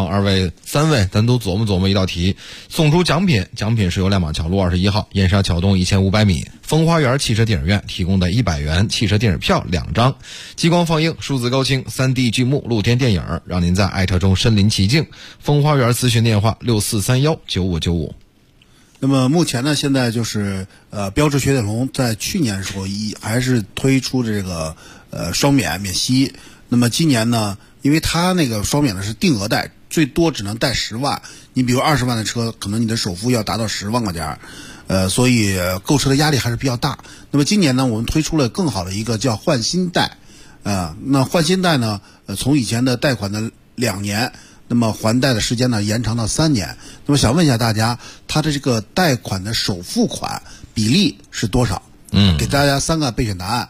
3位咱都琢磨琢磨一道题，送出奖品。奖品是由亮马桥路21号燕莎桥东1500米风花园汽车电影院提供的100元汽车电影票2张，激光放映、数字高清、3D 剧目露天电影，让您在爱车中身临其境。风花园咨询电话64319595。 那么目前呢，现在就是标致雪铁龙在去年的时候还是推出这个双免息。那么今年呢，因为它那个双免的是定额贷， 最多只能贷10万。你比如20万的车，可能你的首付要达到10万块钱，所以购车的压力还是比较大。那么今年呢，我们推出了更好的一个叫换新贷，那换新贷呢，从以前的贷款的2年，那么还贷的时间呢延长到3年。那么想问一下大家，它的这个贷款的首付款比例是多少？给大家3个备选答案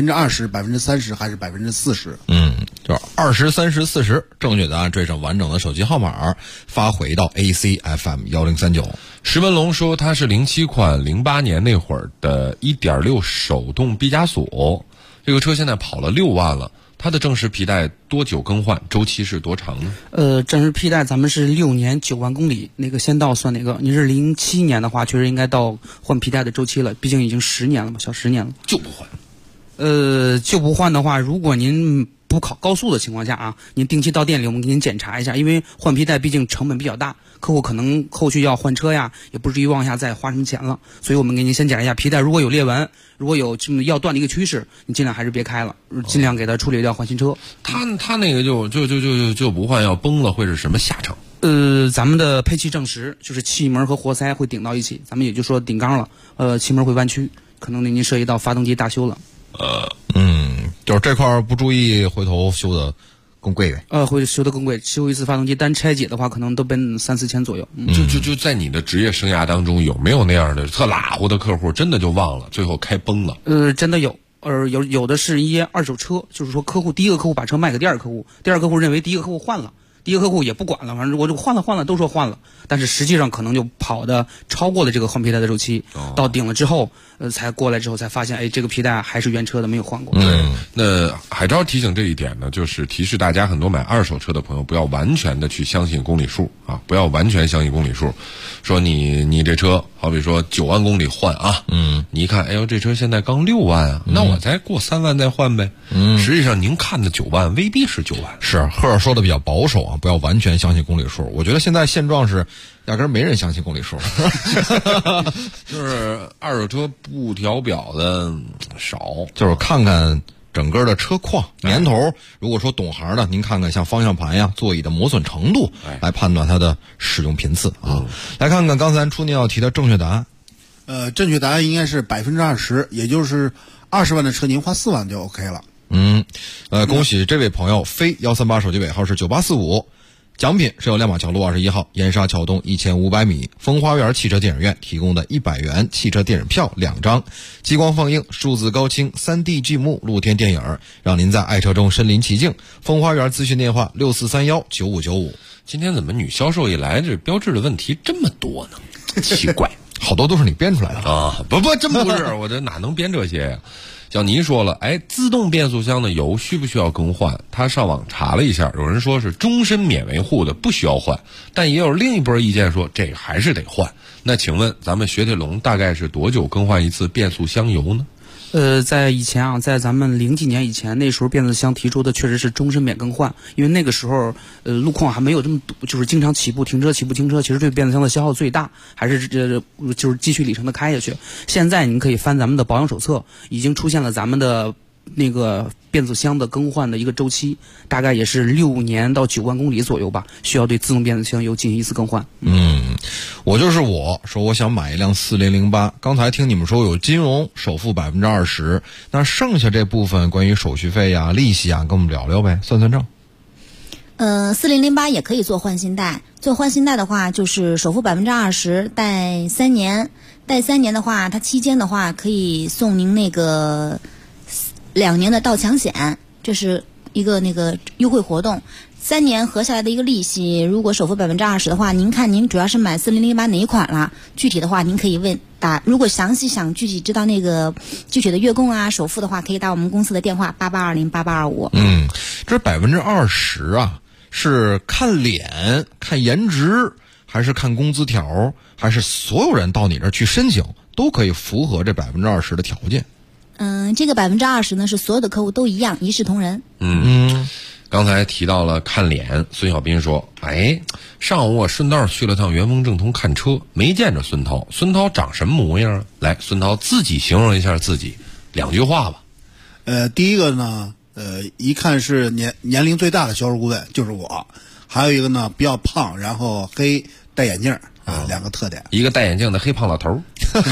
：20%、30%还是40%？ 就是20、30、40，正确答案缀上完整的手机号码，发回到 ACFM1039。 石文龙说他是07款08年那会儿的 1.6 手动毕加索，这个车现在跑了6万了。它的正时皮带多久更换？周期是多长呢？ 正时皮带咱们是6年9万公里，哪个先到算哪个。你是07年的话，确实应该到换皮带的周期了，毕竟已经10年了嘛，小10年了。 就不换？ 就不换的话，如果您不考高速的情况下啊，您定期到店里我们给您检查一下，因为换皮带毕竟成本比较大，客户可能后续要换车呀，也不至于往下再花什么钱了，所以我们给您先检查一下皮带，如果有裂纹，如果有这么要断的一个趋势，你尽量还是别开了，尽量给它处理掉换新车。 他那个就不换，要崩了会是什么下场？ 咱们的配气正时就是气门和活塞会顶到一起，咱们也就说顶缸了，气门会弯曲，可能您涉及到发动机大修了。 就是这块不注意，回头修的更贵呗。 会修的更贵，修一次发动机单拆解的话，可能都奔3-4千左右。 就在你的职业生涯当中，有没有那样的特拉乎的客户，真的就忘了，最后开崩了？ 真的有。有的是一些二手车，就是说第一个客户把车卖给第二个客户，第二个客户认为第一个客户换了，第一个客户也不管了，反正我就换了，都说换了，但是实际上可能就跑的超过了这个换皮带的周期，到顶了之后，才过来之后才发现，这个皮带还是原车的，没有换过。 对，那海钊提醒这一点呢，就是提示大家，很多买二手车的朋友不要完全的去相信公里数啊，不要完全相信公里数，说你这车好比说9万公里换啊，你一看，这车现在刚6万啊，那我再过3万再换呗。实际上您看的9万未必是9万。 是赫尔说的比较保守啊，不要完全相信公里数。我觉得现在现状是压根儿没人相信公里数， 就是二手车不调表的少， 就是看看整个的车况年头。如果说懂行的，您看看像方向盘呀、座椅的磨损程度，来判断它的使用频次啊。来看看刚才初您要提的正确答案。 正确答案应该是20%，也就是20万的车您花4万就 OK 了。 恭喜这位朋友飞138，手机尾号是9845。奖品是由亮马桥路21号盐沙桥东1500米风花园汽车电影院提供的100元汽车电影票2张，激光放映、数字高清、3D 剧目露天电影，让您在爱车中身临其境。风花园咨询电话64319595。 今天怎么女销售一来，这标志的问题这么多呢？奇怪， 好多都是你编出来的啊！不，真不是，我这哪能编这些呀？像您说了，自动变速箱的油需不需要更换？他上网查了一下，有人说是终身免维护的，不需要换，但也有另一波意见说这个还是得换。那请问咱们雪铁龙大概是多久更换一次变速箱油呢？ 在以前啊，在咱们0几年以前，那时候变速箱提出的确实是终身免更换，因为那个时候路况还没有这么堵，就是经常起步停车，其实对变速箱的消耗最大，还是就是继续里程的开下去。现在您可以翻咱们的保养手册，已经出现了咱们的那个变速箱的更换的一个周期，大概也是6年到9万公里左右吧，需要对自动变速箱油进行一次更换。 我说我想买一辆4008，刚才听你们说有金融首付20%，那剩下这部分关于手续费呀、利息啊，跟我们聊聊呗，算账。 4008也可以做换新贷，做换新贷的话就是首付20%，贷3年，贷3年的话，它期间的话可以送您那个2年的盗抢险，这是一个那个优惠活动。3年合下来的一个利息，如果首付20%的话，您看您主要是买4008哪一款啦？具体的话您可以如果详细想具体知道那个具体的月供啊、首付的话，可以打我们公司的电话88208825。 这20%啊，是看脸、看颜值，还是看工资条，还是所有人到你这儿去申请都可以符合这20%的条件？ 这个20%呢是所有的客户都一样，一视同仁。 刚才提到了看脸，孙小斌说，上午我顺道去了趟元丰正通看车，没见着孙涛。孙涛长什么模样？来，孙涛自己形容一下自己，2句话吧。 第一个呢，一看是年龄最大的销售顾问就是我。 还有一个呢比较胖，然后黑，戴眼镜啊，2个特点。 一个戴眼镜的黑胖老头儿。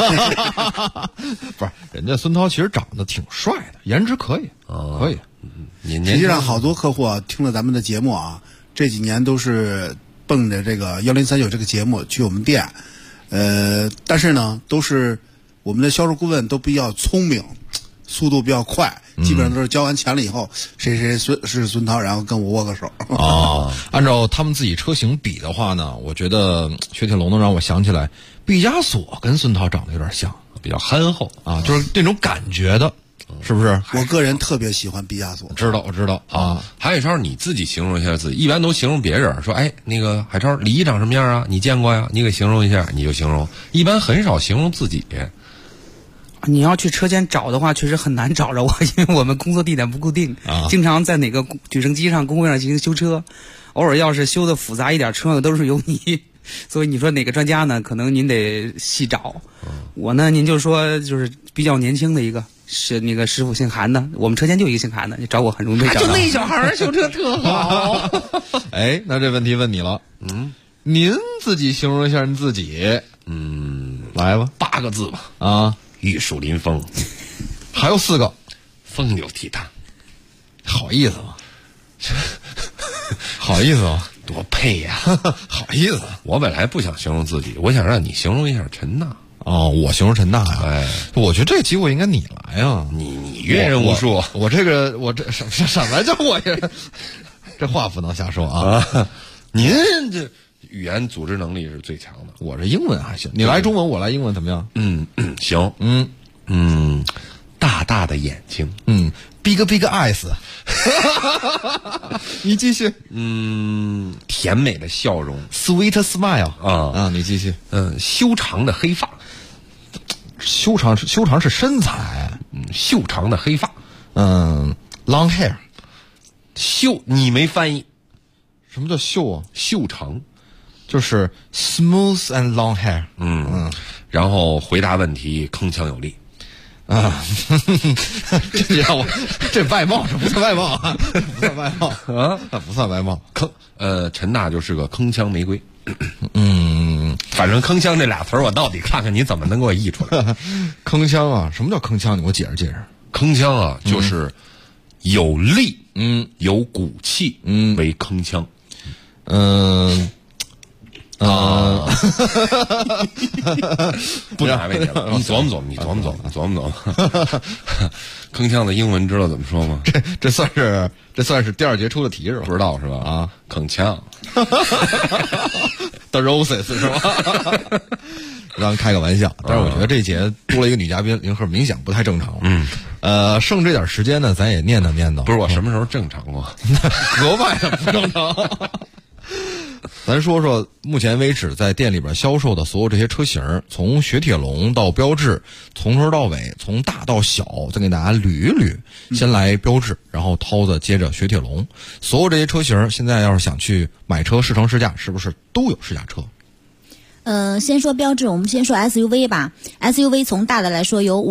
不是，人家孙涛其实长得挺帅的，颜值可以，可以。 实际上，好多客户啊听了咱们的节目啊，这几年都是奔着这个1039这个节目去我们店，但是呢，都是我们的销售顾问都比较聪明，速度比较快，基本上都是交完钱了以后，谁是孙涛，然后跟我握个手。 按照他们自己车型比的话呢，我觉得雪铁龙能让我想起来，毕加索跟孙涛长得有点像， 比较憨厚啊，就是那种感觉的。是不是？ 我个人特别喜欢毕加索。 我知道啊。 海超，你自己形容一下自己，一般都形容别人，说哎，那个海超李长什么样啊？你见过呀？你给形容一下，你就形容。一般很少形容自己。 你要去车间找的话，确实很难找着我，因为我们工作地点不固定，经常在哪个举升机上、工会上进行修车，偶尔要是修的复杂一点，车都是由你。所以你说哪个专家呢？可能您得细找。我呢，您就说就是比较年轻的一个。是那个师傅姓韩的，我们车间就一个姓韩的，你找我很容易找到。 就那小孩修车特好。 哎，那这问题问你了，您自己形容一下您自己，来吧 ，8个字吧， 啊， 玉树临风， 还有4个， 风流倜傥， 好意思吗？好意思吗？ 多配呀！ 好意思。 我本来不想形容自己，我想让你形容一下陈娜。 我形容陈娜呀， 哎， 我觉得这个机会应该你来呀， 你阅人无数， 我这什么叫我这话不能瞎说啊！ 您这语言组织能力是最强的， 我这英文还行，你来中文，我来英文怎么样？ 行，大大的眼睛 ，big eyes， 你继续， 甜美的笑容 ，sweet smile， 啊，你继续， 修长的黑发。 修长是身材， 修长的黑发 ，long hair， 修你没翻译， 什么叫修啊？ 修长， 就是 smooth and long hair， 然后回答问题铿锵有力， 这让我这外貌这不算外貌啊，不算外貌啊，不算外貌， 陈娜就是个铿锵玫瑰。反正铿锵这俩词儿，我到底看看你怎么能给我译出来。 铿锵啊，什么叫铿锵？你给我解释解释。 铿锵啊，就是有力，有骨气，为铿锵。不难为你了，你琢磨琢磨。铿锵的英文知道怎么说吗？ 这算是第2节出的题是吧？ 不知道是吧？啊，铿锵。 The Roses 是吧？让开个玩笑，但是我觉得这节多了一个女嘉宾，零和明显不太正常。剩这点时间呢，咱也念叨。 不是我什么时候正常过？ 格外的不正常。咱说说目前为止在店里边销售的所有这些车型，从雪铁龙到标致，从头到尾，从大到小，再给大家捋一捋。先来标致，然后涛子接着雪铁龙。所有这些车型，现在要是想去买车试乘试驾，是不是都有试驾车？ 先说标致，我们先说 SUV 吧。SUV 从大的来说有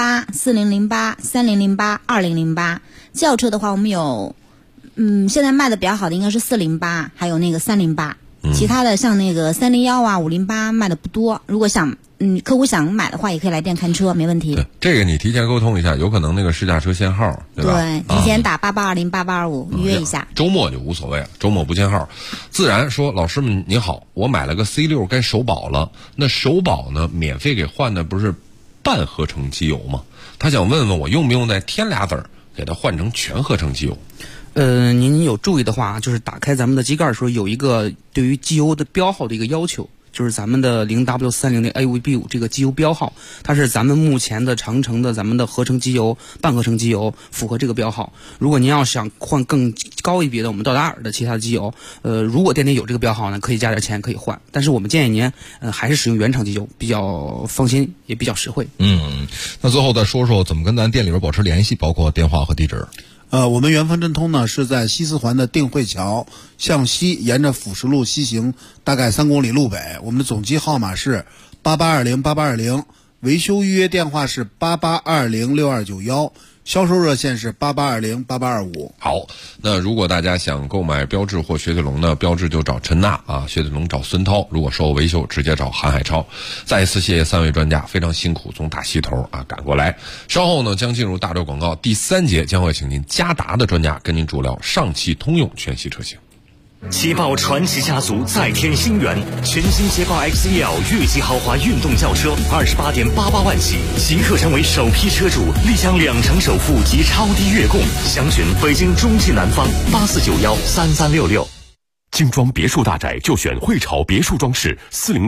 5008、4008、3008、2008。轿车的话，我们有现在卖的比较好的应该是408，还有那个308。其他的像那个301啊、508卖的不多。如果想客户想买的话，也可以来店看车，没问题。 对，这个你提前沟通一下，有可能那个试驾车限号，对吧？ 对，提前打8820、8825预约一下。 周末就无所谓了，周末不限号。自然说，老师们你好，我买了个 C6 该首保了，那首保呢免费给换的不是半合成机油吗？他想问问我用不用再添俩字儿，给他换成全合成机油。 您有注意的话，就是打开咱们的机盖的时候，有一个对于机油的标号的一个要求，就是咱们的 0W300AVB5 这个机油标号，它是咱们目前的长城的咱们的合成机油、半合成机油符合这个标号。如果您要想换更高一别的我们道达尔的其他的机油，如果店里有这个标号呢，可以加点钱可以换，但是我们建议您还是使用原厂机油，比较放心，也比较实惠。 那最后再说说怎么跟咱店里边保持联系，包括电话和地址。 我们元丰真通呢是在西四环的定慧桥向西，沿着辅石路西行大概3公里路北。我们的总机号码是88208820，维修预约电话是88206291， 销售热线是88208825。 好，那如果大家想购买标致或雪铁龙呢，标致就找陈娜啊，雪铁龙找孙涛，如果售后维修直接找韩海超。再一次谢谢3位专家，非常辛苦从大西头啊赶过来。稍后呢将进入大洲广告第3节，将会请您嘉达的专家跟您主聊上汽通用全系车型。 捷豹传奇家族再添新元，全新捷豹 XEL 越级豪华运动轿车，28.88万起，即刻成为首批车主，立享2成首付及超低月供。详询北京中汽南方84913366。 精装别墅大宅就选汇潮别墅装饰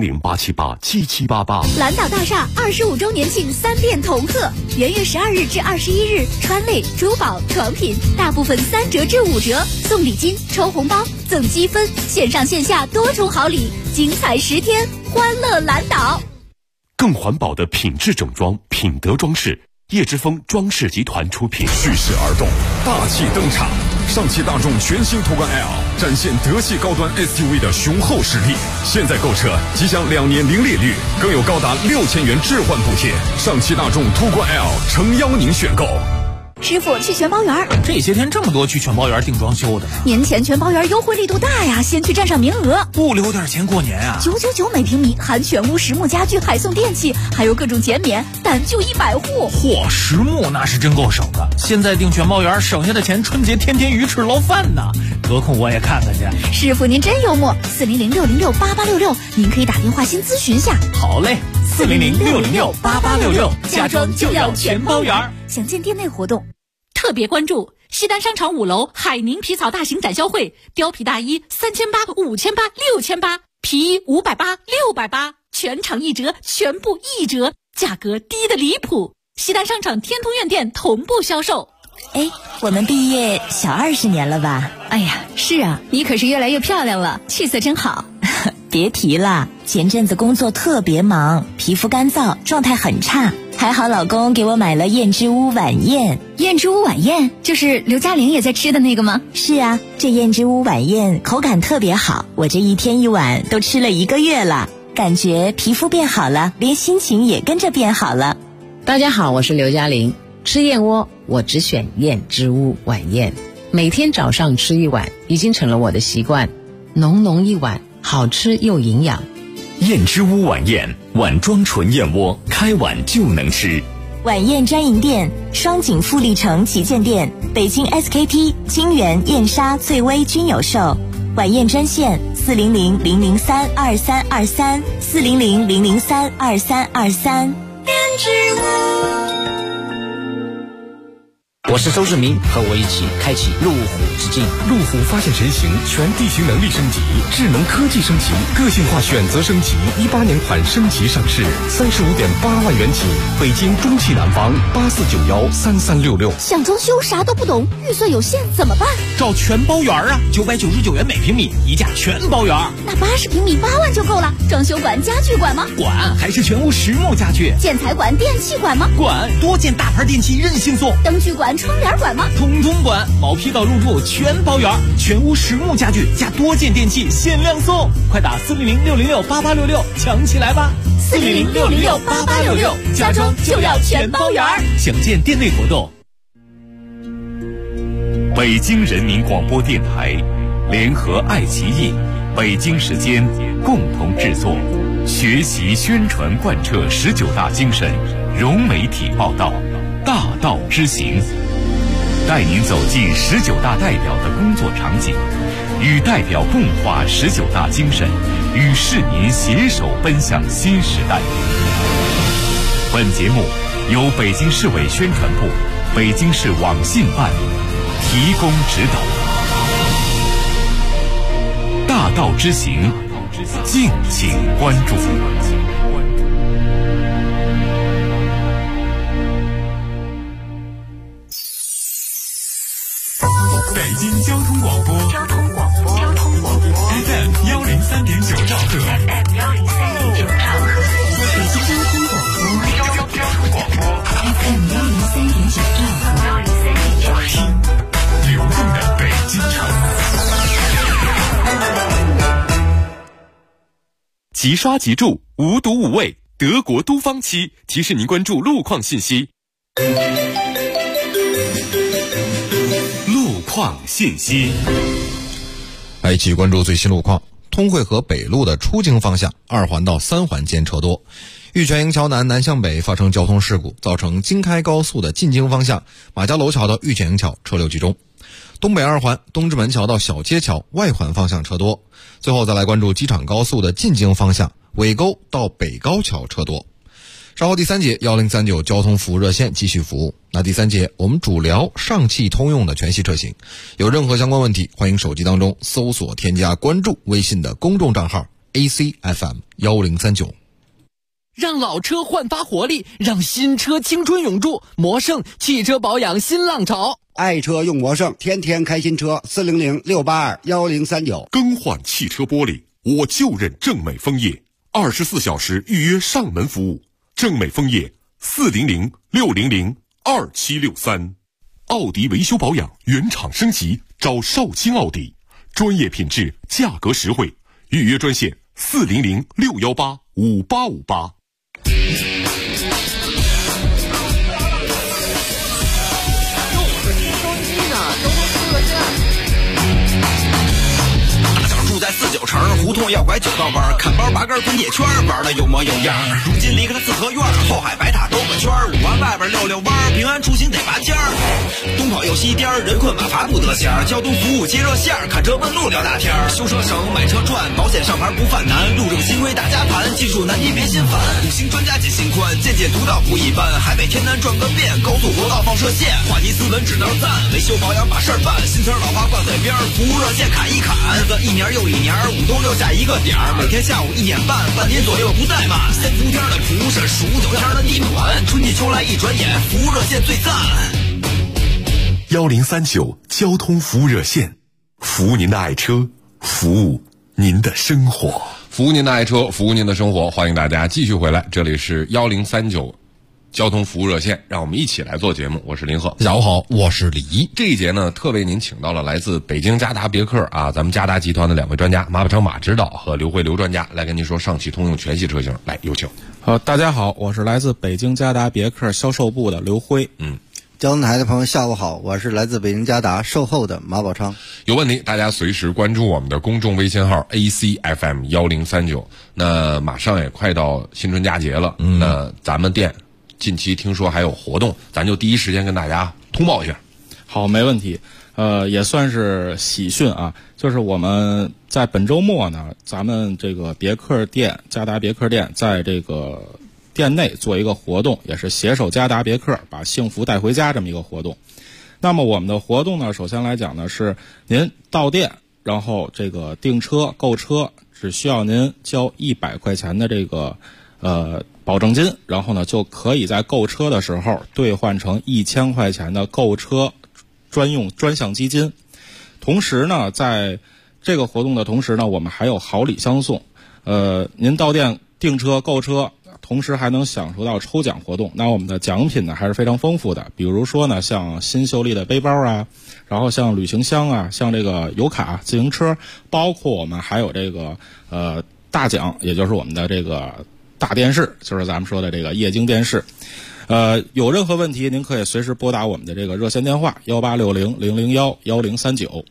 ，400-878-7788。 蓝岛大厦25周年庆3店同贺，元月12日至21日，川类、珠宝、床品大部分3折至5折，送礼金、抽红包、赠积分，线上线下多重好礼，精彩10天，欢乐蓝岛。 更环保的品质整装，品德装饰，叶之峰装饰集团出品。 蓄势而动，大气登场。上汽大众全新途观 L 展现德系高端 SUV 的雄厚实力。现在购车即享2年零利率，更有高达6000元置换补贴。上汽大众途观 L 诚邀您选购。 师傅，去全包园。 这些天这么多去全包园订装修的呢。 年前全包园优惠力度大呀，先去占上名额。 不留点钱过年啊 ？999每平米，含全屋实木家具，还送电器，还有各种减免，但就100户。 嚯，实木那是真够省的。现在订全包园省下的钱，春节天天鱼翅捞饭呢。得空我也看看去。 师傅您真幽默，400-606-8866，您可以打电话先咨询下。 好嘞，400-606-8866，家装就要全包园。 详见店内活动。特别关注西单商场5楼海宁皮草大型展销会，貂皮大衣3800、5800、6800，皮衣580、680，全场1折，全部1折，价格低得离谱。西单商场天通苑店同步销售。 哎，我们毕业小20年了吧？ 哎呀，是啊，你可是越来越漂亮了，气色真好。 别提了，前阵子工作特别忙，皮肤干燥，状态很差。还好老公给我买了燕之屋晚宴。 燕之屋晚宴就是刘嘉玲也在吃的那个吗？ 是啊，这燕之屋晚宴口感特别好，我这1天1碗都吃了1个月了，感觉皮肤变好了，连心情也跟着变好了。 大家好，我是刘嘉玲。吃燕窝我只选燕之屋晚宴，每天早上吃1碗已经成了我的习惯，浓浓1碗，好吃又营养。 燕之屋晚宴，碗装纯燕窝，开碗就能吃。 晚宴专营店：双井富力城旗舰店、北京 SKP、金源、燕莎、翠微均有售。晚宴专线400-003-2323 400-003-2323。 燕之屋。 我是周志明，和我一起开启路虎之境。 路虎发现神行，全地形能力升级，智能科技升级，个性化选择升级。18年款升级上市，35.8万元起，北京中汽南方84913366。 想装修啥都不懂，预算有限怎么办？ 找全包园啊，999元每平米，一价全包园。 那80平米8万就够了。装修管、家具管吗？ 管，还是全屋实木家具。 建材管、电器管吗？ 管，多件大牌电器任性送。 灯具管、窗帘管吗？ 通通管，毛坯到入住全包圆，全屋实木家具加多件电器限量送，快打400-606-8866抢起来吧 ！400-606-8866，家装就要全包圆。 详见店内活动。 北京人民广播电台联合爱奇艺、北京时间共同制作，学习宣传贯彻19大精神，融媒体报道，大道之行，带您走进19大代表的工作场景，与代表共话19大精神，与市民携手奔向新时代。本节目由北京市委宣传部、北京市网信办提供指导。大道之行，敬请关注。 北京交通广播，FM 103.9兆赫，北京交通广播，FM 103.9兆赫，听流动的北京城。 即刷即住，无毒无味，德国都方漆提示您关注路况信息。 创信息。 一起关注最新路况。通惠河北路的出京方向2环到3环间车多，玉泉营桥南南向北发生交通事故，造成京开高速的进京方向马家楼桥到玉泉营桥车流集中。东北2环东直门桥到小街桥外环方向车多。最后再来关注机场高速的进京方向尾沟到北高桥车多。稍后第3节1039交通服务热线继续服务。那第3节我们主聊上汽通用的全系车型，有任何相关问题，欢迎手机当中搜索添加关注微信的公众账号 ACFM1039。 让老车焕发活力，让新车青春永驻。魔胜汽车保养新浪潮， 爱车用魔胜，天天开新车。400-682-1039。 更换汽车玻璃，我就认正美枫叶，24小时预约上门服务。正美枫叶400-600-2763。奥迪维修保养原厂升级，找少卿奥迪，专业品质，价格实惠。预约专线400-618-5858。 在49城胡同要拐9道弯，看包拔根滚铁圈，玩的有模有样。如今离开了四合院，后海白塔兜个圈，5环外边溜弯，平安出行得拔尖儿。东跑右西颠，人困马乏不得闲。交通服务接热线，看车问路聊大天。修车省，买车赚，保险上牌不犯难。路政新规大家盘，技术难题别心烦。5星专家解心宽，渐渐独到不一般。海北天南转个遍，高速国道放射线。话题斯文只道赞，维修保养把事儿办。新词老话挂嘴边，服务热线砍一砍。日子一年又一年，5都留下一个点儿，每天下午1点半，半年左右不怠慢。3伏天的蒲是数9天的地暖，春季秋来一转眼，服务热线最赞。 1039交通服务热线，服务您的爱车，服务您的生活， 服务您的爱车，服务您的生活。欢迎大家继续回来，这里是1039交通服务热线，让我们一起来做节目。我是林鹤， 下午好，我是李怡。 这一节呢，特为您请到了来自北京嘉达别克咱们嘉达集团的2位专家，马宝成马指导和刘慧刘专家来跟您说上汽通用全系车型。来，有请。 大家好，我是来自北京嘉达别克销售部的刘辉。 交通台的朋友下午好，我是来自北京嘉达售后的马宝昌。 有问题大家随时关注我们的公众微信号 ACFM1039。那马上也快到新春佳节了，那咱们店近期听说还有活动，咱就第一时间跟大家通报一下。 好，没问题。也算是喜讯啊，就是我们在本周末呢，咱们这个别克店嘉达别克店在这个店内做一个活动，也是携手嘉达别克把幸福带回家这么一个活动。那么我们的活动呢，首先来讲呢，是您到店，然后这个订车购车只需要您交100块钱的这个保证金，然后呢就可以在购车的时候兑换成1000块钱的购车专项基金。同时呢，在这个活动的同时呢，我们还有好礼相送。您到店订车购车，同时还能享受到抽奖活动。那我们的奖品呢还是非常丰富的，比如说呢，像新秀丽的背包啊，然后像旅行箱啊，像这个油卡、自行车，包括我们还有这个大奖，也就是我们的这个大电视，就是咱们说的这个液晶电视。有任何问题您可以随时拨打我们的这个热线电话1860-001-1039。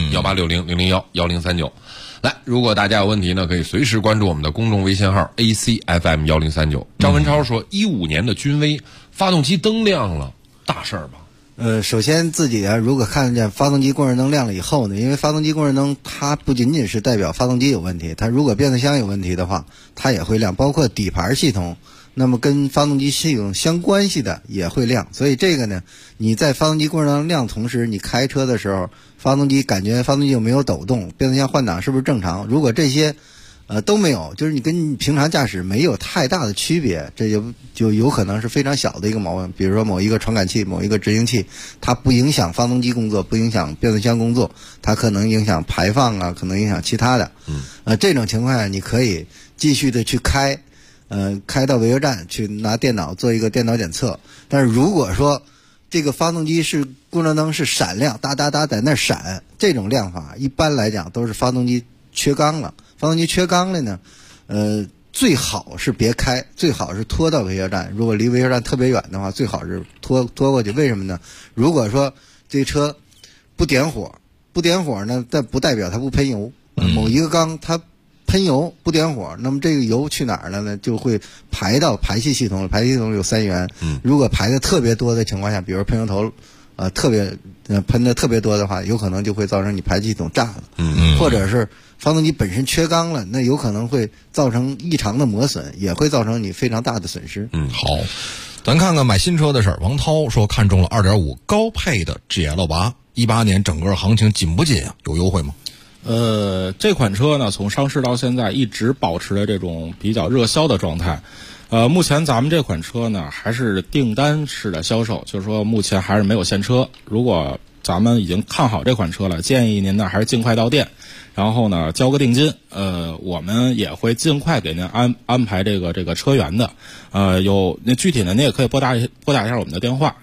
1860-001-1039。来，如果大家有问题呢，可以随时关注我们的公众微信号 ACFM1039。张文超说，15年的君威发动机灯亮了，大事儿吧？ 首先自己如果看见发动机供热灯亮了以后呢，因为发动机供热灯它不仅仅是代表发动机有问题，它如果变速箱有问题的话，它也会亮，包括底盘系统，那么跟发动机系统相关系的也会亮。所以这个呢，你在发动机供热灯亮同时，你开车的时候，发动机感觉发动机有没有抖动，变速箱换挡是不是正常？如果这些都没有，就是你跟你平常驾驶没有太大的区别，这就有可能是非常小的一个毛病，比如说某一个传感器、某一个执行器，它不影响发动机工作，不影响变速箱工作，它可能影响排放啊，可能影响其他的。这种情况下，你可以继续的去开到维修站去拿电脑做一个电脑检测。但是如果说这个发动机是供热灯是闪亮，哒哒哒在那闪，这种亮法一般来讲都是发动机缺缸了。发动机缺缸了呢，最好是别开，最好是拖到维修站。如果离维修站特别远的话，最好是拖过去。为什么呢？如果说这车不点火，不点火呢，但不代表它不喷油。某一个缸它喷油不点火，那么这个油去哪儿了呢？就会排到排气系统了。排气系统有3元，如果排的特别多的情况下，比如喷油头喷的特别多的话，有可能就会造成你排气系统炸了，或者是发动机本身缺缸了，那有可能会造成异常的磨损，也会造成你非常大的损失。 好，咱看看买新车的事儿。王涛说看中了2.5高配的 GL8，18年整个行情紧不紧啊？有优惠吗？ 这款车呢，从上市到现在一直保持着这种比较热销的状态。目前咱们这款车呢，还是订单式的销售，就是说目前还是没有现车。如果咱们已经看好这款车了，建议您呢还是尽快到店，然后呢交个定金。我们也会尽快给您安排这个车源的。有那具体的您也可以拨打一下我们的电话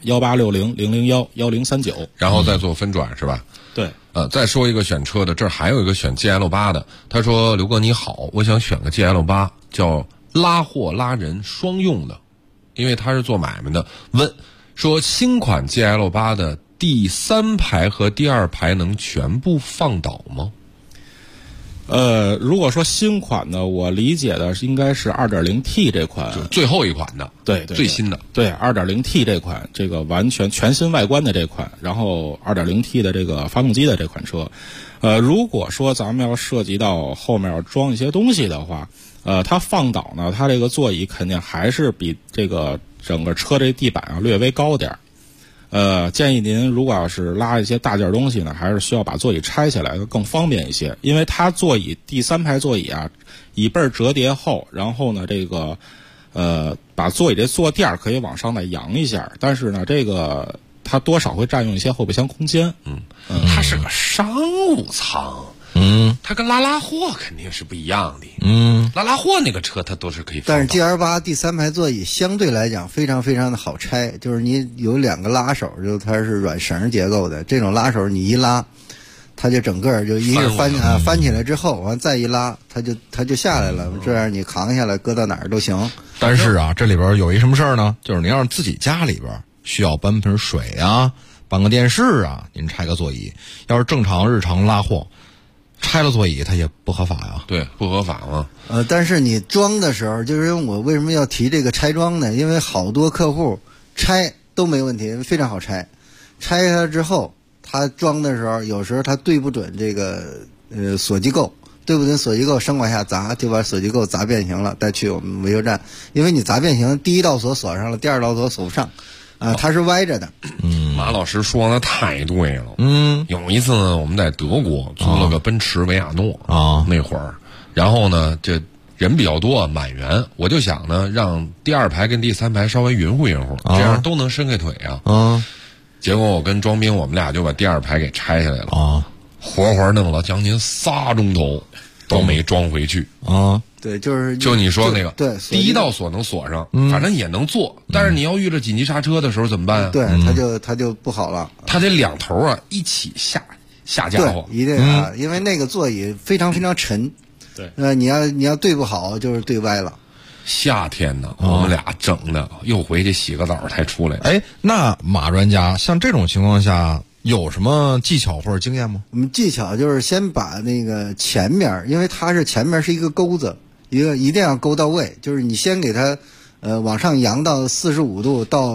1860-001-1039， 然后再做分转是吧？ 对。 再说一个选车的，这儿还有一个选 GL8 的。他说：“刘哥你好，我想选个 GL8，叫拉货拉人双用的，因为他是做买卖的。问说新款 GL8 的第3排和第2排能全部放倒吗？” 如果说新款呢，我理解的应该是 2.0T 这款， 就是最后一款的， 对， 最新的， 对 2.0T 这款，这个完全全新外观的这款，然后 2.0T 的这个发动机的这款车，如果说咱们要涉及到后面要装一些东西的话，它放倒呢，它这个座椅肯定还是比这个整个车这地板啊略微高点儿。建议您如果要是拉一些大件东西呢，还是需要把座椅拆下来更方便一些，因为它座椅第3排座椅啊，椅背折叠后，然后呢这个把座椅这坐垫可以往上再扬一下，但是呢这个它多少会占用一些后备箱空间。 它是个商务舱。它跟拉货肯定是不一样的。拉货那个车它都是可以放。 但是 GL8 第3排座椅相对来讲非常非常的好拆，就是你有2个拉手，就它是软绳结构的，这种拉手你一拉，它就整个就一个翻起来之后，完再一拉，它就下来了，这样你扛下来搁到哪儿都行。 但是啊，这里边有一什么事儿呢？就是您要是自己家里边需要搬盆水啊，搬个电视啊，您拆个座椅，要是正常日常拉货。拆了座椅它也不合法呀。 对，不合法嘛。 但是你装的时候，就是我为什么要提这个拆装呢？因为好多客户拆都没问题，非常好拆。拆下来之后，他装的时候，有时候他对不准这个锁机构，对不准锁机构，生往下砸，就把锁机构砸变形了，带去我们维修站。因为你砸变形，第1道锁锁上了，第2道锁锁不上。它是歪着的。 马老师说的太对了。有一次呢，我们在德国租了个奔驰维亚诺那会儿，然后呢，这人比较多，满员，我就想呢，让第2排跟第3排稍微匀乎匀乎，这样都能伸开腿啊。结果我跟庄兵，我们俩就把第2排给拆下来了活活弄了将近3钟头，都没装回去对，就你说那个， 对， 第1道锁能锁上，反正也能做，但是你要遇着紧急刹车的时候怎么办啊？ 对，它就不好了。 它得2头啊一起下家伙， 对，一定因为那个座椅非常非常沉。 对， 你要对不好，就是对歪了。 夏天呢，我们俩整的又回去洗个澡才出来。 那马专家，像这种情况下有什么技巧或者经验吗？ 我们技巧就是先把那个前面，因为它是前面是一个钩子，一定要勾到位，就是你先给它往上扬到45度到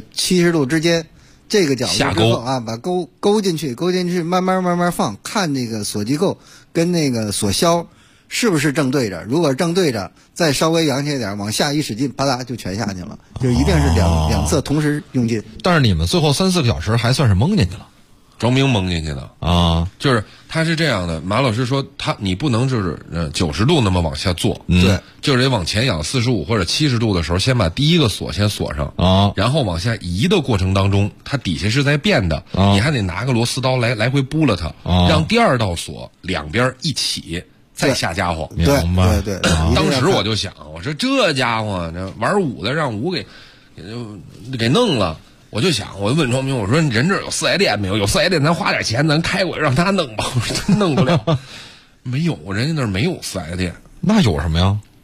70度之间，这个角度之后啊，把勾进去，慢慢放，看那个锁机构跟那个锁销是不是正对着，如果正对着，再稍微扬起来点，往下一使劲，啪嗒就全下去了，就一定是两侧同时用劲。 但是你们最后3-4个小时还算是蒙进去了。 装兵蒙进去的就是他是这样的，马老师说你不能就是90度那么往下做， 对， 就是得往前仰45或者70度的时候，先把第1个锁先锁上然后往下移的过程当中，它底下是在变的你还得拿个螺丝刀来回拨了它让第2道锁2边一起再下家伙。 对， 当时我就想，我说这家伙这玩武的让武给弄了。我就想，我问庄兵，我说人这有4S店没有？有4S店，咱花点钱，咱开过去让他弄吧。我说真弄不了，没有，人家那儿没有4S店。 那有什么呀？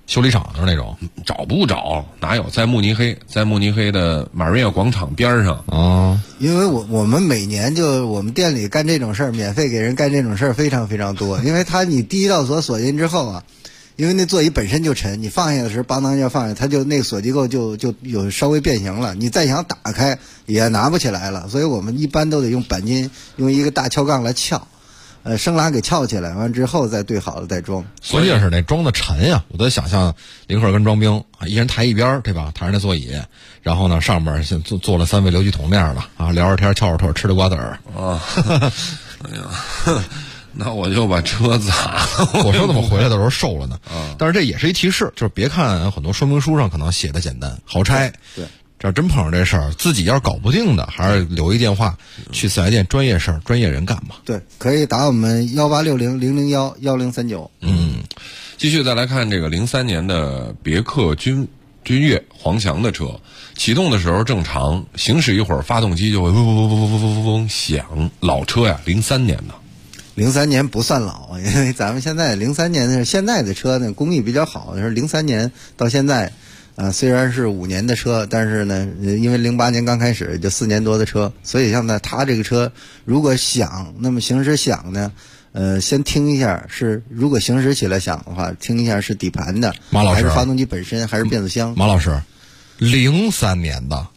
修理厂就是那种， 找不着？哪有？在慕尼黑的马瑞亚广场边上啊。 因为我们每年就我们店里干这种事儿，免费给人干这种事儿非常非常多。因为你第一道锁锁进之后啊，因为那座椅本身就沉，你放下的时候邦当要放下，它就那个锁机构就有稍微变形了，你再想打开也拿不起来了。所以我们一般都得用钣金，用一个大撬杠来撬。生拉给撬起来，完之后再对好了再装。 关键是那装的沉呀，我都想象林克跟庄兵啊，一人抬一边，对吧？抬着那座椅，然后呢上面先坐了3位刘继统那样的啊，聊着天翘着腿吃着瓜子儿啊。哎呀，那我就把车砸了。 我说怎么回来的时候瘦了呢？但是这也是一提示，就是别看很多说明书上可能写的简单好拆， 对。 这真碰上这事儿，自己要是搞不定的，还是留一电话去4S店，专业事儿专业人干吧。 对，可以打我们1860-001-1039。 继续再来看这个03年的别克君越黄翔的车，启动的时候正常，行驶一会儿发动机就会嗡嗡嗡嗡嗡嗡嗡响。老车呀，03年的。 03年不算老，因为咱们现在03年的现在的车呢工艺比较好，是03年到现在。虽然是5年的车，但是呢，因为08年刚开始就4年多的车，所以像它这个车如果响，那么行驶响呢，先听一下如果行驶起来响的话，听一下是底盘的， 马老师， 还是发动机本身，还是变速箱？ 马老师，03年的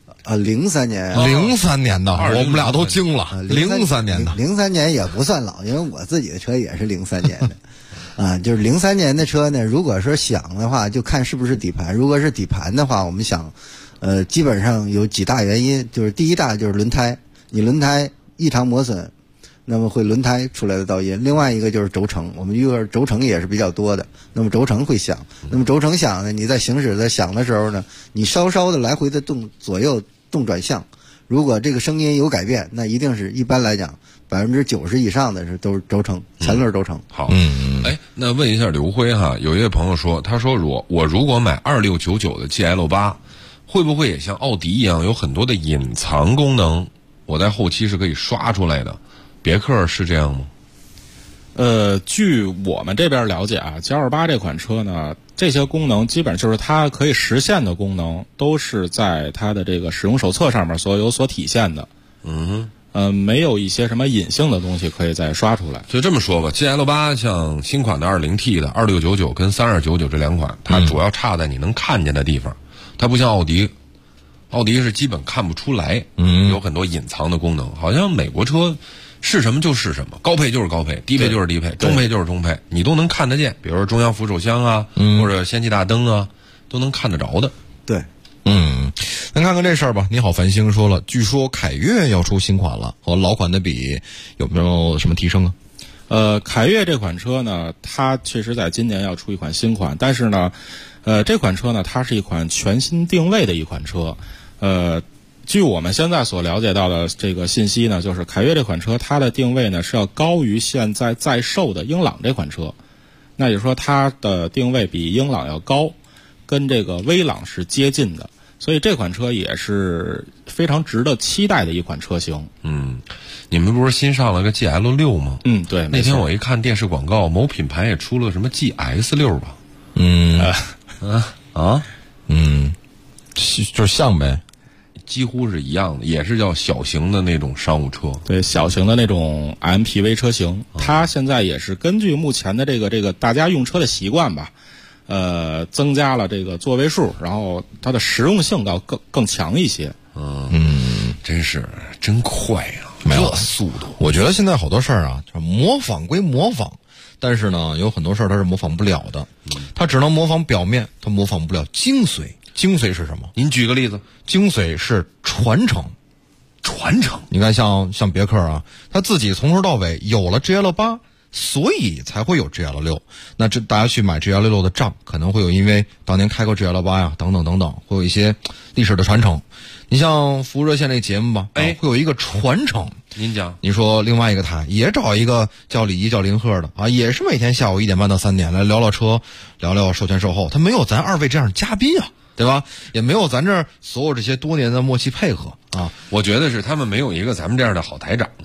，03年 ，03年的，我们俩都惊了，03年的 ，03年也不算老，因为我自己的车也是03年的。就是03年的车呢，如果说响的话，就看是不是底盘。如果是底盘的话，我们想，基本上有几大原因，就是第一大就是轮胎，你轮胎异常磨损，那么会轮胎出来的噪音。另外一个就是轴承，我们遇到轴承也是比较多的，那么轴承会响。那么轴承响呢，你在行驶在响的时候呢，你稍稍的来回的左右动转向，如果这个声音有改变，那一定是一般来讲90%以上的都是轴承，前轮轴承。 好，那问一下刘辉哈，有一位朋友说，他说我如果买2699的 GL8，会不会也像奥迪一样有很多的隐藏功能，我在后期是可以刷出来的？别克是这样吗？ 据我们这边了解啊，928这款车呢，这些功能基本就是它可以实现的功能，都是在它的这个使用手册上面有所体现的。没有一些什么隐性的东西可以再刷出来。 就这么说吧 ，GL8 像新款的 2.0T 的2699跟3299这2款，它主要差在你能看见的地方，它不像奥迪是基本看不出来，有很多隐藏的功能。好像美国车是什么就是什么，高配就是高配，低配就是低配，中配就是中配，你都能看得见。比如说中央扶手箱啊，或者氙气大灯啊，都能看得着的。 对。 咱看看这事儿吧。你好，繁星说了，据说凯越要出新款了，和老款的比有没有什么提升啊？ 凯越这款车呢，它确实在今年要出一款新款，但是呢，这款车呢，它是一款全新定位的一款车。据我们现在所了解到的这个信息呢，就是凯越这款车它的定位呢是要高于现在在售的英朗这款车，那也就是说它的定位比英朗要高，跟这个威朗是接近的。所以这款车也是非常值得期待的一款车型。 你们不是新上了个 GL6 吗？ 对。 那天我一看电视广告，某品牌也出了什么 GS6 吧？ 就是像呗， 几乎是一样的，也是叫小型的那种商务车。 对，小型的那种 MPV 车型，它现在也是根据目前的这个大家用车的习惯吧。增加了这个座位数，然后它的实用性要更强一些。 真快啊！ 没有速度。 我觉得现在好多事儿啊，模仿归模仿，但是呢，有很多事儿它是模仿不了的。它只能模仿表面，它模仿不了精髓。精髓是什么？ 您举个例子。 精髓是传承。你看像别克啊，他自己从头到尾有了 GL8。所以才会有 GL6， 那这大家去买 GL6 的账，可能会有因为当年开过 GL8 呀，等等等等，会有一些历史的传承。你像服务热线那节目吧，会有一个传承。 您讲， 你说另外一个台也找一个叫李一叫林鹤的啊，也是每天下午1点半到3点来聊聊车，聊聊售前售后，他没有咱2位这样的嘉宾啊。 对吧？也没有咱这儿所有这些多年的默契配合啊。 我觉得是他们没有一个咱们这样的好台长，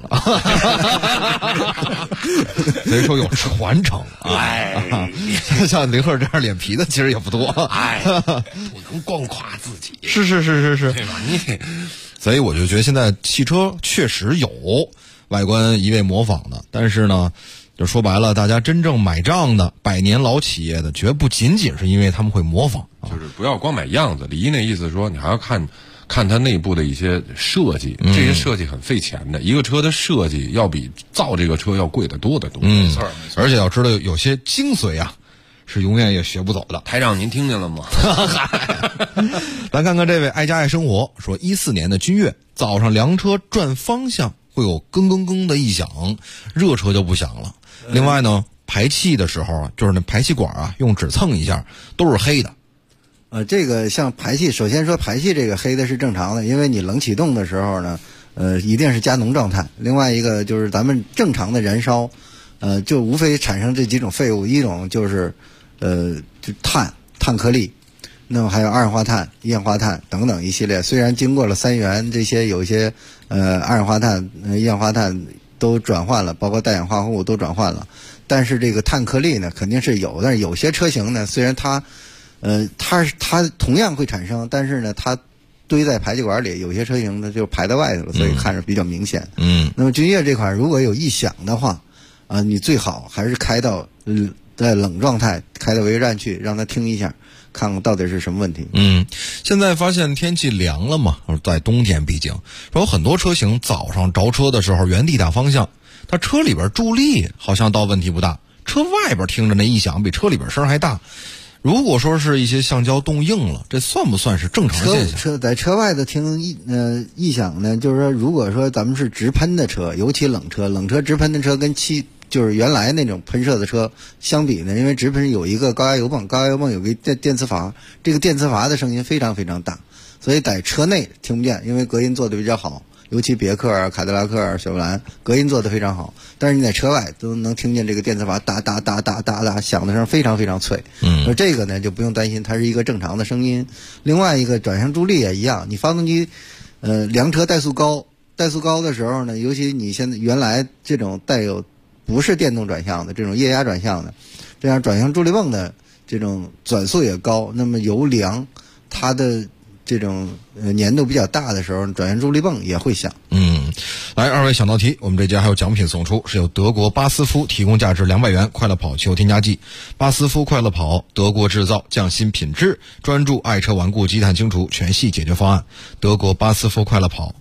所以说有传承。哎，像林鹤这样脸皮的其实也不多。 哎，不能光夸自己。 是， 对吧？ 所以我就觉得现在汽车确实有外观一味模仿的，但是呢，就说白了，大家真正买账的百年老企业的，绝不仅仅是因为他们会模仿， 就是不要光买样子。李一那意思说，你还要看它内部的一些设计，这些设计很费钱的。一个车的设计要比造这个车要贵得多得多。 没错。而且要知道有些精髓啊，是永远也学不走的。 台长，您听见了吗？ 咱看看这位爱家爱生活说，14年的君越早上凉车转方向会有更更更的异响，热车就不响了。另外呢，排气的时候啊，就是那排气管啊，用纸蹭一下都是黑的。 这个像排气，首先说排气这个黑的是正常的，因为你冷启动的时候呢，一定是加浓状态。另外一个就是咱们正常的燃烧，就无非产生这几种废物，一种就是就碳颗粒，那么还有二氧化碳、一氧化碳等等一系列。虽然经过了3元，这些有一些二氧化碳、一氧化碳都转换了，包括氮氧化合物都转换了，但是这个碳颗粒呢肯定是有，但是有些车型呢，虽然它同样会产生，但是呢它堆在排气管里，有些车型呢就排在外头了，所以看着比较明显。那么君越这款如果有异响的话，你最好还是开到在冷状态，开到维修站去，让它听一下，看看到底是什么问题。 现在发现天气凉了嘛，在冬天毕竟有很多车型早上着车的时候原地打方向，它车里边助力好像倒问题不大，车外边听着那异响比车里边声还大。如果说是一些橡胶冻硬了，这算不算是正常现象？ 在车外的听异响呢，就是说如果说咱们是直喷的车，尤其冷车直喷的车跟就是原来那种喷射的车相比呢，因为直喷有一个高压油泵有个电磁阀，这个电磁阀的声音非常非常大，所以在车内听不见，因为隔音做得比较好，尤其别克、凯迪拉克、雪佛兰隔音做得非常好，但是你在车外都能听见这个电磁阀哒哒哒哒哒哒响的声非常非常脆。而这个呢就不用担心，它是一个正常的声音。另外一个转向助力也一样，你发动机凉车怠速高的时候呢，尤其你现在原来这种带有不是电动转向的这种液压转向的，这样转向助力泵的这种转速也高，那么油凉它的这种粘度比较大的时候，转向助力泵也会响。 来，二位想到题，我们这节还有奖品送出，是由德国巴斯夫提供价值200元快乐跑汽油添加剂。巴斯夫快乐跑，德国制造，匠心品质，专注爱车顽固积碳清除全系解决方案。德国巴斯夫快乐跑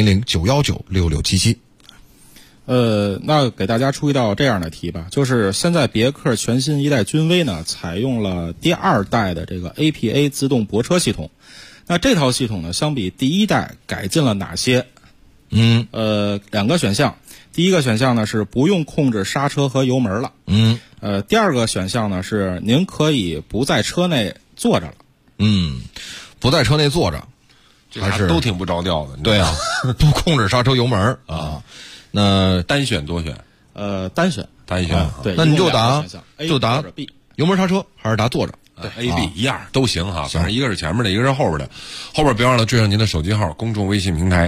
，400-919-6677。 那给大家出一道这样的题吧，就是现在别克全新一代君威呢，采用了第2代的这个 APA 自动泊车系统。那这套系统呢，相比第1代改进了哪些？两个选项。第一个选项呢是不用控制刹车和油门了。第二个选项呢是您可以不在车内坐着了。 不在车内坐着， 还是都挺不着调的。 对啊，不控制刹车油门啊。那单选多选？ 单选。 对，那你就答 B， 油门刹车还是答坐着？ 对 A、B 一样都行哈，反正一个是前面的，一个是后边的。后边别忘了追上您的手机号，公众微信平台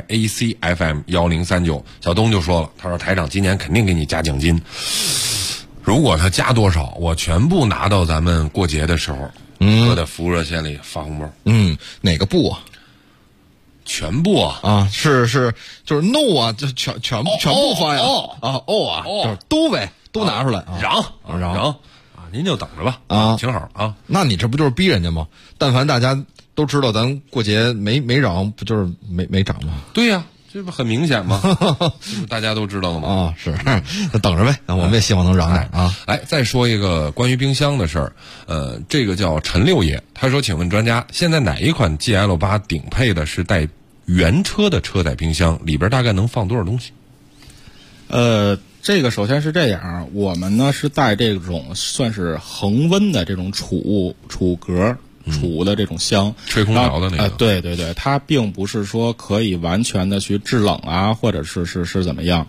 ACFM1039。小东就说了，他说台长今年肯定给你加奖金，如果他加多少，我全部拿到咱们过节的时候，搁在服务热线里发红包。 哪个部啊？ 全部啊？ 是，就是 no 啊，就全部发呀。就是都呗，都拿出来啊。 嚷。您就等着吧挺好啊。 那你这不就是逼人家吗？但凡大家都知道咱过节没涨，不就是没涨吗？ 对呀，这不很明显吗？大家都知道了吗？ 是，那等着呗。我们也希望能涨点啊。 来，再说一个关于冰箱的事儿。这个叫陈六爷，他说：“请问专家，现在哪一款 GL8 顶配的是带原车的车载冰箱？里边大概能放多少东西？” 这个首先是这样，我们呢是带这种算是恒温的这种储格储的这种箱， 吹空调的那个。 对，它并不是说可以完全的去制冷啊，或者是怎么样。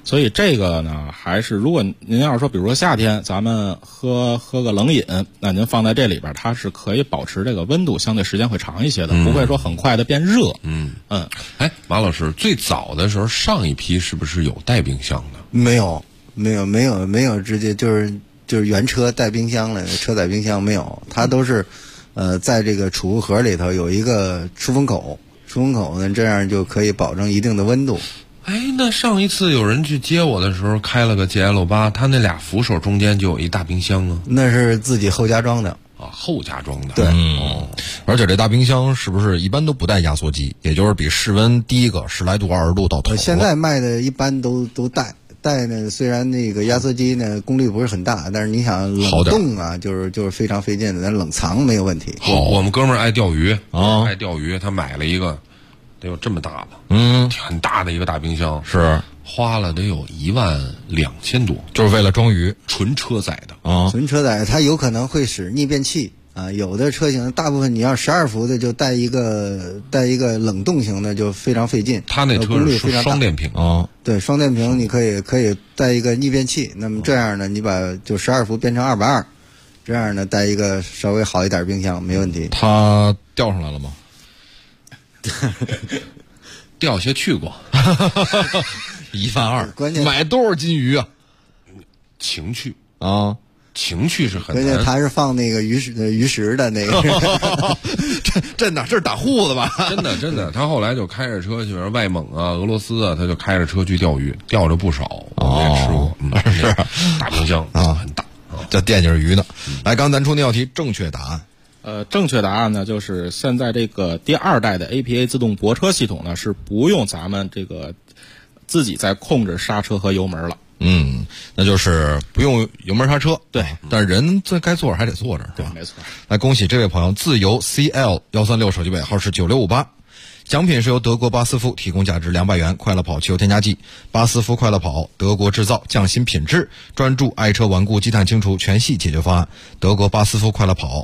所以这个呢，还是如果您要是说，比如说夏天咱们喝个冷饮，那您放在这里边，它是可以保持这个温度相对时间会长一些的，不会说很快的变热。 哎，马老师，最早的时候上一批是不是有带冰箱的？ 没有，直接就是原车带冰箱了，车载冰箱没有，它都是在这个储物盒里头有一个出风口呢，这样就可以保证一定的温度。 哎，那上一次有人去接我的时候开了个 GL8， 他那俩扶手中间就有一大冰箱啊。 那是自己后加装的啊，后加装的。 对， 而且这大冰箱是不是一般都不带压缩机？也就是比室温低个10来度、20度到头。 现在卖的一般都带呢，虽然那个压缩机呢功率不是很大，但是你想冷冻啊，就是非常费劲的。但冷藏没有问题。 我们哥们儿爱钓鱼爱钓鱼，他买了一个得有这么大吧，很大的一个大冰箱， 是花了得有12000多， 就是为了装鱼， 纯车载的啊， 纯车载，它有可能会使逆变器啊，有的车型大部分你要12伏的就带一个冷冻型的就非常费劲。 它那车是双电瓶啊， 对，双电瓶你可以带一个逆变器，那么这样呢，你把就12伏变成220，这样呢带一个稍微好一点冰箱没问题。 它钓上来了吗？ 钓下去过 12000， 关键买多少斤鱼啊？ 情趣啊， 情趣是很难。关键他是放那个鱼食的那个， 真的，这是打护子吧？ 真的，他后来就开着车去外蒙啊、俄罗斯啊，他就开着车去钓鱼，钓着不少，我们也吃过。是大冰箱啊，很大， 叫惦记着鱼呢。来，刚咱出那道题，正确答案。 正确答案呢，就是现在这个第2代的 APA 自动泊车系统呢，是不用咱们这个自己再控制刹车和油门了。 那就是不用油门刹车。 对， 但是人最该坐着还得坐着， 对，没错。 来，恭喜这位朋友，自由 CL136，手机尾号是9658。奖品是由德国巴斯夫提供价值200元快乐跑汽油添加剂。巴斯夫快乐跑，德国制造，匠心品质，专注爱车顽固积碳清除全系解决方案。德国巴斯夫快乐跑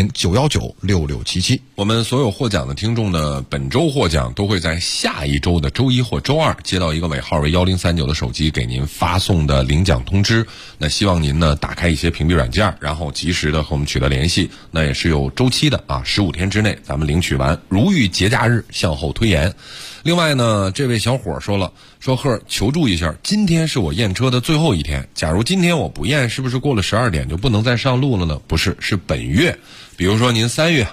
，400-919-6677。 我们所有获奖的听众呢，本周获奖都会在下一周的周一或周二接到一个尾号为1039的手机给您发送的领奖通知。那希望您呢打开一些屏蔽软件，然后及时的和我们取得联系。那也是有周期的啊，15天之内咱们领取完，如遇节假日向后推延。另外呢，这位小伙说了，说贺求助一下，今天是我验车的最后一天，假如今天我不验，是不是过了12点就不能再上路了呢？不是，是本月。比如说您3月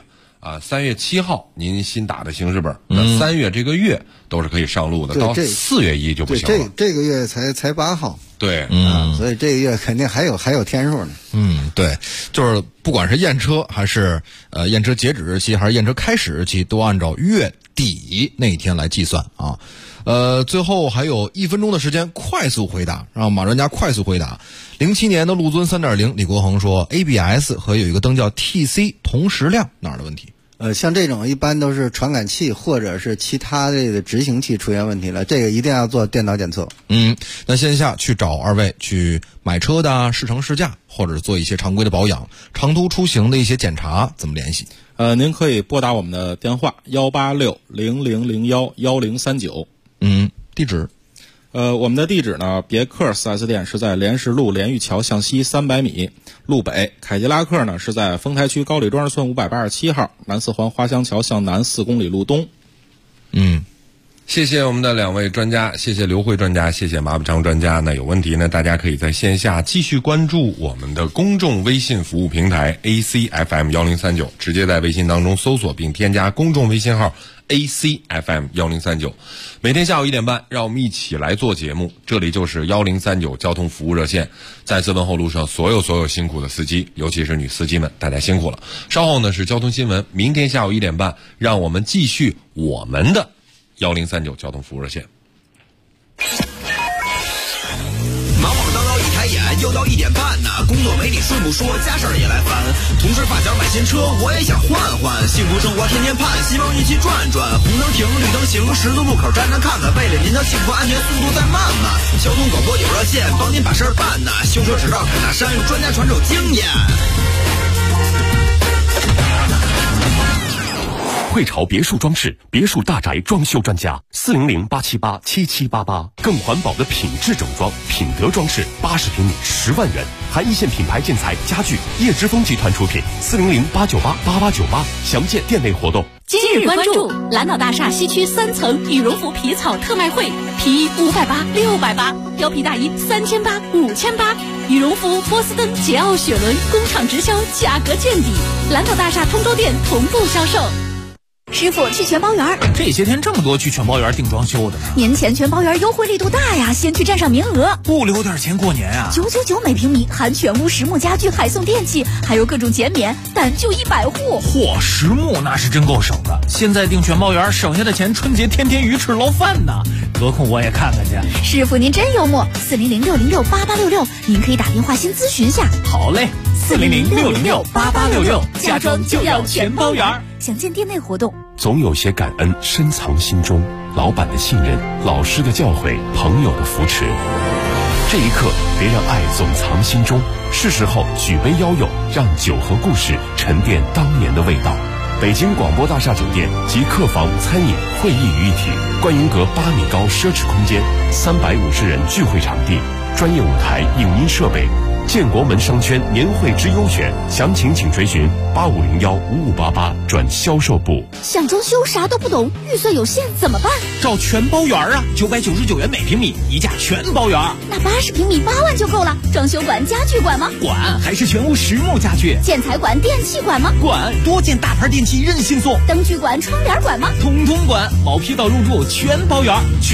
7号您新打的行驶本，那3月这个月都是可以上路的，到4月1就不行了。 这个月才8号。 对， 所以这个月肯定还有天数呢。 对，就是不管是验车还是验车截止日期，还是验车开始日期，都按照月底那一天来计算啊。最后还有1分钟的时间，快速回答，让马专家快速回答。07年的陆尊 3.0， 李国恒说 ABS 和有一个灯叫 TC 同时亮，哪儿的问题？ 像这种一般都是传感器或者是其他的执行器出现问题了，这个一定要做电脑检测。 那线下去找二位去买车的试乘试驾，或者做一些常规的保养、长途出行的一些检查，怎么联系？ 您可以拨打我们的电话186-0001-1039。 地址？ 我们的地址呢，别克 4S 店是在莲石路莲玉桥向西300米路北，凯迪拉克呢是在丰台区高里庄村587号，南四环花乡桥向南4公里路东。 谢谢我们的2位专家，谢谢刘慧专家，谢谢马步昌专家。那有问题呢，大家可以在线下继续关注我们的公众微信服务平台 ACFM1039，直接在微信当中搜索并添加公众微信号ACFM1039。每天下午1点半，让我们一起来做节目。这里就是1039交通服务热线。再次问候路上所有辛苦的司机，尤其是女司机们，大家辛苦了。稍后呢是交通新闻，明天下午1点半，让我们继续我们的1039交通服务热线。 忙忙叨叨一抬眼，又到1点半呢。工作没你顺不说，家事儿也来烦。同事发小买新车，我也想换换。幸福生活天天盼，希望一起转转。红灯停，绿灯行，十字路口站站看看。为了您的幸福安全，速度再慢慢。交通广播有热线，帮您把事儿办呐。修车指导凯大山，专家传授经验。 汇潮别墅装饰，别墅大宅装修专家，400-878-7788。更环保的品质整装，品德装饰，80平米10万元，含一线品牌建材家具，叶之峰集团出品，400-898-8898。详见店内活动。 今日关注蓝岛大厦西区3层羽绒服皮草特卖会，皮衣580、680，貂皮大衣3800、5800，羽绒服波司登、捷奥、雪伦工厂直销，价格见底。蓝岛大厦通州店同步销售。 师傅，去全包园。 这些天这么多去全包园订装修的呢。 年前全包园优惠力度大呀，先去占上名额。 不留点钱过年啊 ？999每平米，含全屋实木家具、海送电器，还有各种减免，但就100户。 嚯，实木那是真够省的。现在订全包园，省下的钱春节天天鱼翅捞饭呢。得空我也看看去。 师傅您真幽默，400-606-8866，您可以打电话先咨询下。 好嘞，400-606-8866，家装就要全包园。 详见店内活动。 总有些感恩深藏心中，老板的信任，老师的教诲，朋友的扶持。这一刻，别让爱总藏心中，是时候举杯邀友，让酒和故事沉淀当年的味道。北京广播大厦酒店集客房、餐饮、会议于一体，观云阁8米高奢侈空间，350人聚会场地，专业舞台、影音设备。建国门商圈年会之优选，详情请垂询8501-5588转销售部。 想装修啥都不懂，预算有限怎么办？ 找全包园啊，999元每平米，一价全包园。 那80平米8万就够了。装修管、家具管吗？ 管，还是全屋实木家具。 建材管、电器管吗？ 管，多件大牌电器任性送。 灯具管、窗帘管吗？ 统统管，毛坯到入住全包园。